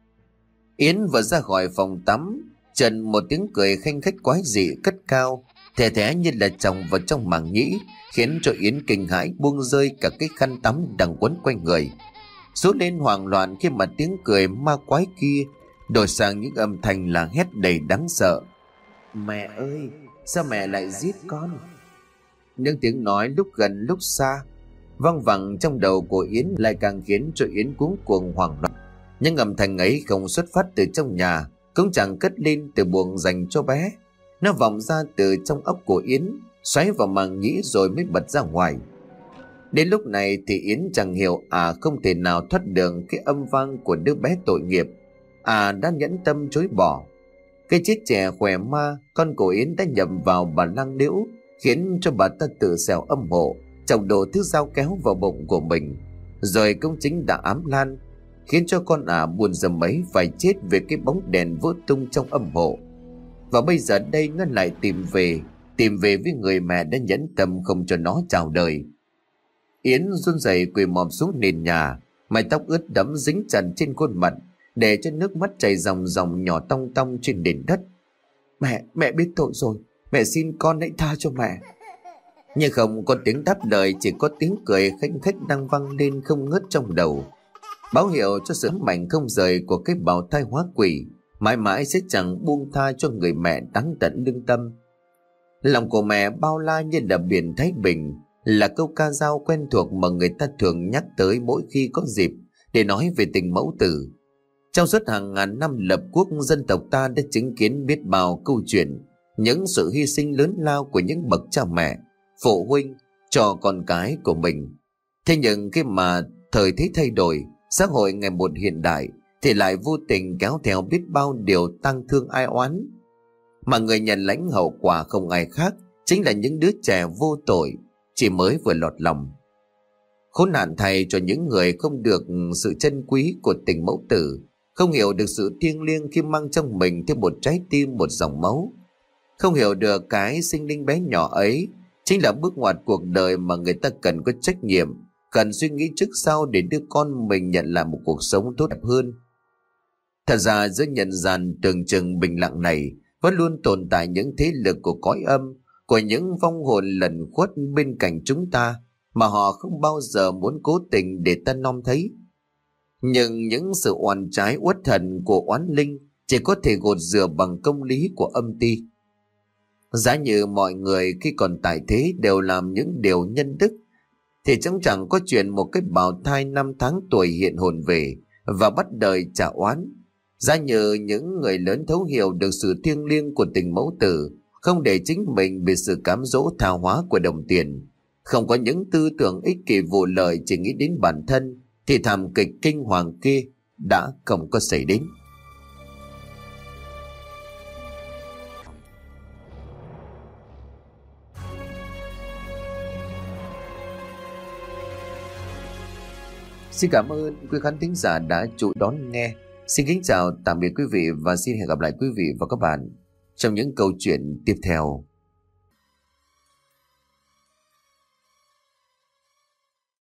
Yến vừa ra khỏi phòng tắm, trần một tiếng cười khanh khách quái dị cất cao, thè thé như là chồng vào trong màng nhĩ, khiến cho Yến kinh hãi buông rơi cả cái khăn tắm đang quấn quanh người. Rút lên hoảng loạn khi mà tiếng cười ma quái kia đổi sang những âm thanh là hét đầy đáng sợ. Mẹ ơi, sao mẹ lại giết con? Những tiếng nói lúc gần lúc xa văng vẳng trong đầu của Yến lại càng khiến cho Yến cuống cuồng hoảng loạn. Nhưng âm thanh ấy không xuất phát từ trong nhà, cũng chẳng cất lên từ buồng dành cho bé. Nó vọng ra từ trong óc của Yến, xoáy vào màng nhĩ rồi mới bật ra ngoài. Đến lúc này thì Yến chẳng hiểu à không thể nào thoát được cái âm vang của đứa bé tội nghiệp. À đã nhẫn tâm chối bỏ. Cái chết trẻ khỏe ma con của Yến đã nhầm vào bà lang liễu, khiến cho bà ta tự xẻo âm hộ, chồng đổ thứ dao kéo vào bụng của mình. Rồi công chính đã ám lan, khiến cho con ả buồn dầm ấy phải chết về cái bóng đèn vỡ tung trong âm hộ. Và bây giờ đây nó lại tìm về, tìm về với người mẹ đã nhẫn tâm không cho nó chào đời. Yến run rẩy quỳ mọp xuống nền nhà, mái tóc ướt đẫm dính chặt trên khuôn mặt, để cho nước mắt chảy ròng ròng nhỏ tong tong trên nền đất. Mẹ, mẹ biết tội rồi, mẹ xin con hãy tha cho mẹ. Nhưng không có tiếng đáp lời, chỉ có tiếng cười khanh khách đang vang lên không ngớt trong đầu, báo hiệu cho sự mạnh không rời của cái bào thai hóa quỷ mãi mãi sẽ chẳng buông tha cho người mẹ đắng tận lương tâm. Lòng của mẹ bao la như là biển Thái Bình, là câu ca dao quen thuộc mà người ta thường nhắc tới mỗi khi có dịp để nói về tình mẫu tử. Trong suốt hàng ngàn năm lập quốc, dân tộc ta đã chứng kiến biết bao câu chuyện, những sự hy sinh lớn lao của những bậc cha mẹ, phụ huynh cho con cái của mình. Thế nhưng khi mà thời thế thay đổi, xã hội ngày một hiện đại, thì lại vô tình kéo theo biết bao điều tang thương ai oán. Mà người nhận lãnh hậu quả không ai khác chính là những đứa trẻ vô tội, chỉ mới vừa lọt lòng. Khốn nạn thay cho những người không được sự trân quý của tình mẫu tử, không hiểu được sự thiêng liêng khi mang trong mình thêm một trái tim, một dòng máu. Không hiểu được cái sinh linh bé nhỏ ấy chính là bước ngoặt cuộc đời mà người ta cần có trách nhiệm, cần suy nghĩ trước sau để đưa con mình nhận lại một cuộc sống tốt đẹp hơn. Thật ra giữa nhân gian tưởng chừng bình lặng này vẫn luôn tồn tại những thế lực của cõi âm, của những vong hồn lẩn khuất bên cạnh chúng ta mà họ không bao giờ muốn cố tình để ta nom thấy. Nhưng những sự oan trái uất hận của oán linh chỉ có thể gột rửa bằng công lý của âm ti. Giá như mọi người khi còn tại thế đều làm những điều nhân đức, thì chẳng chẳng có chuyện một cái bào thai năm tháng tuổi hiện hồn về và bắt đời trả oán. Giá như những người lớn thấu hiểu được sự thiêng liêng của tình mẫu tử, không để chính mình bị sự cám dỗ tha hóa của đồng tiền, không có những tư tưởng ích kỷ vụ lợi chỉ nghĩ đến bản thân, thì thảm kịch kinh hoàng kia đã không có xảy đến. Xin cảm ơn quý khán thính giả đã chú đón nghe. Xin kính chào tạm biệt quý vị và xin hẹn gặp lại quý vị và các bạn trong những câu chuyện tiếp theo.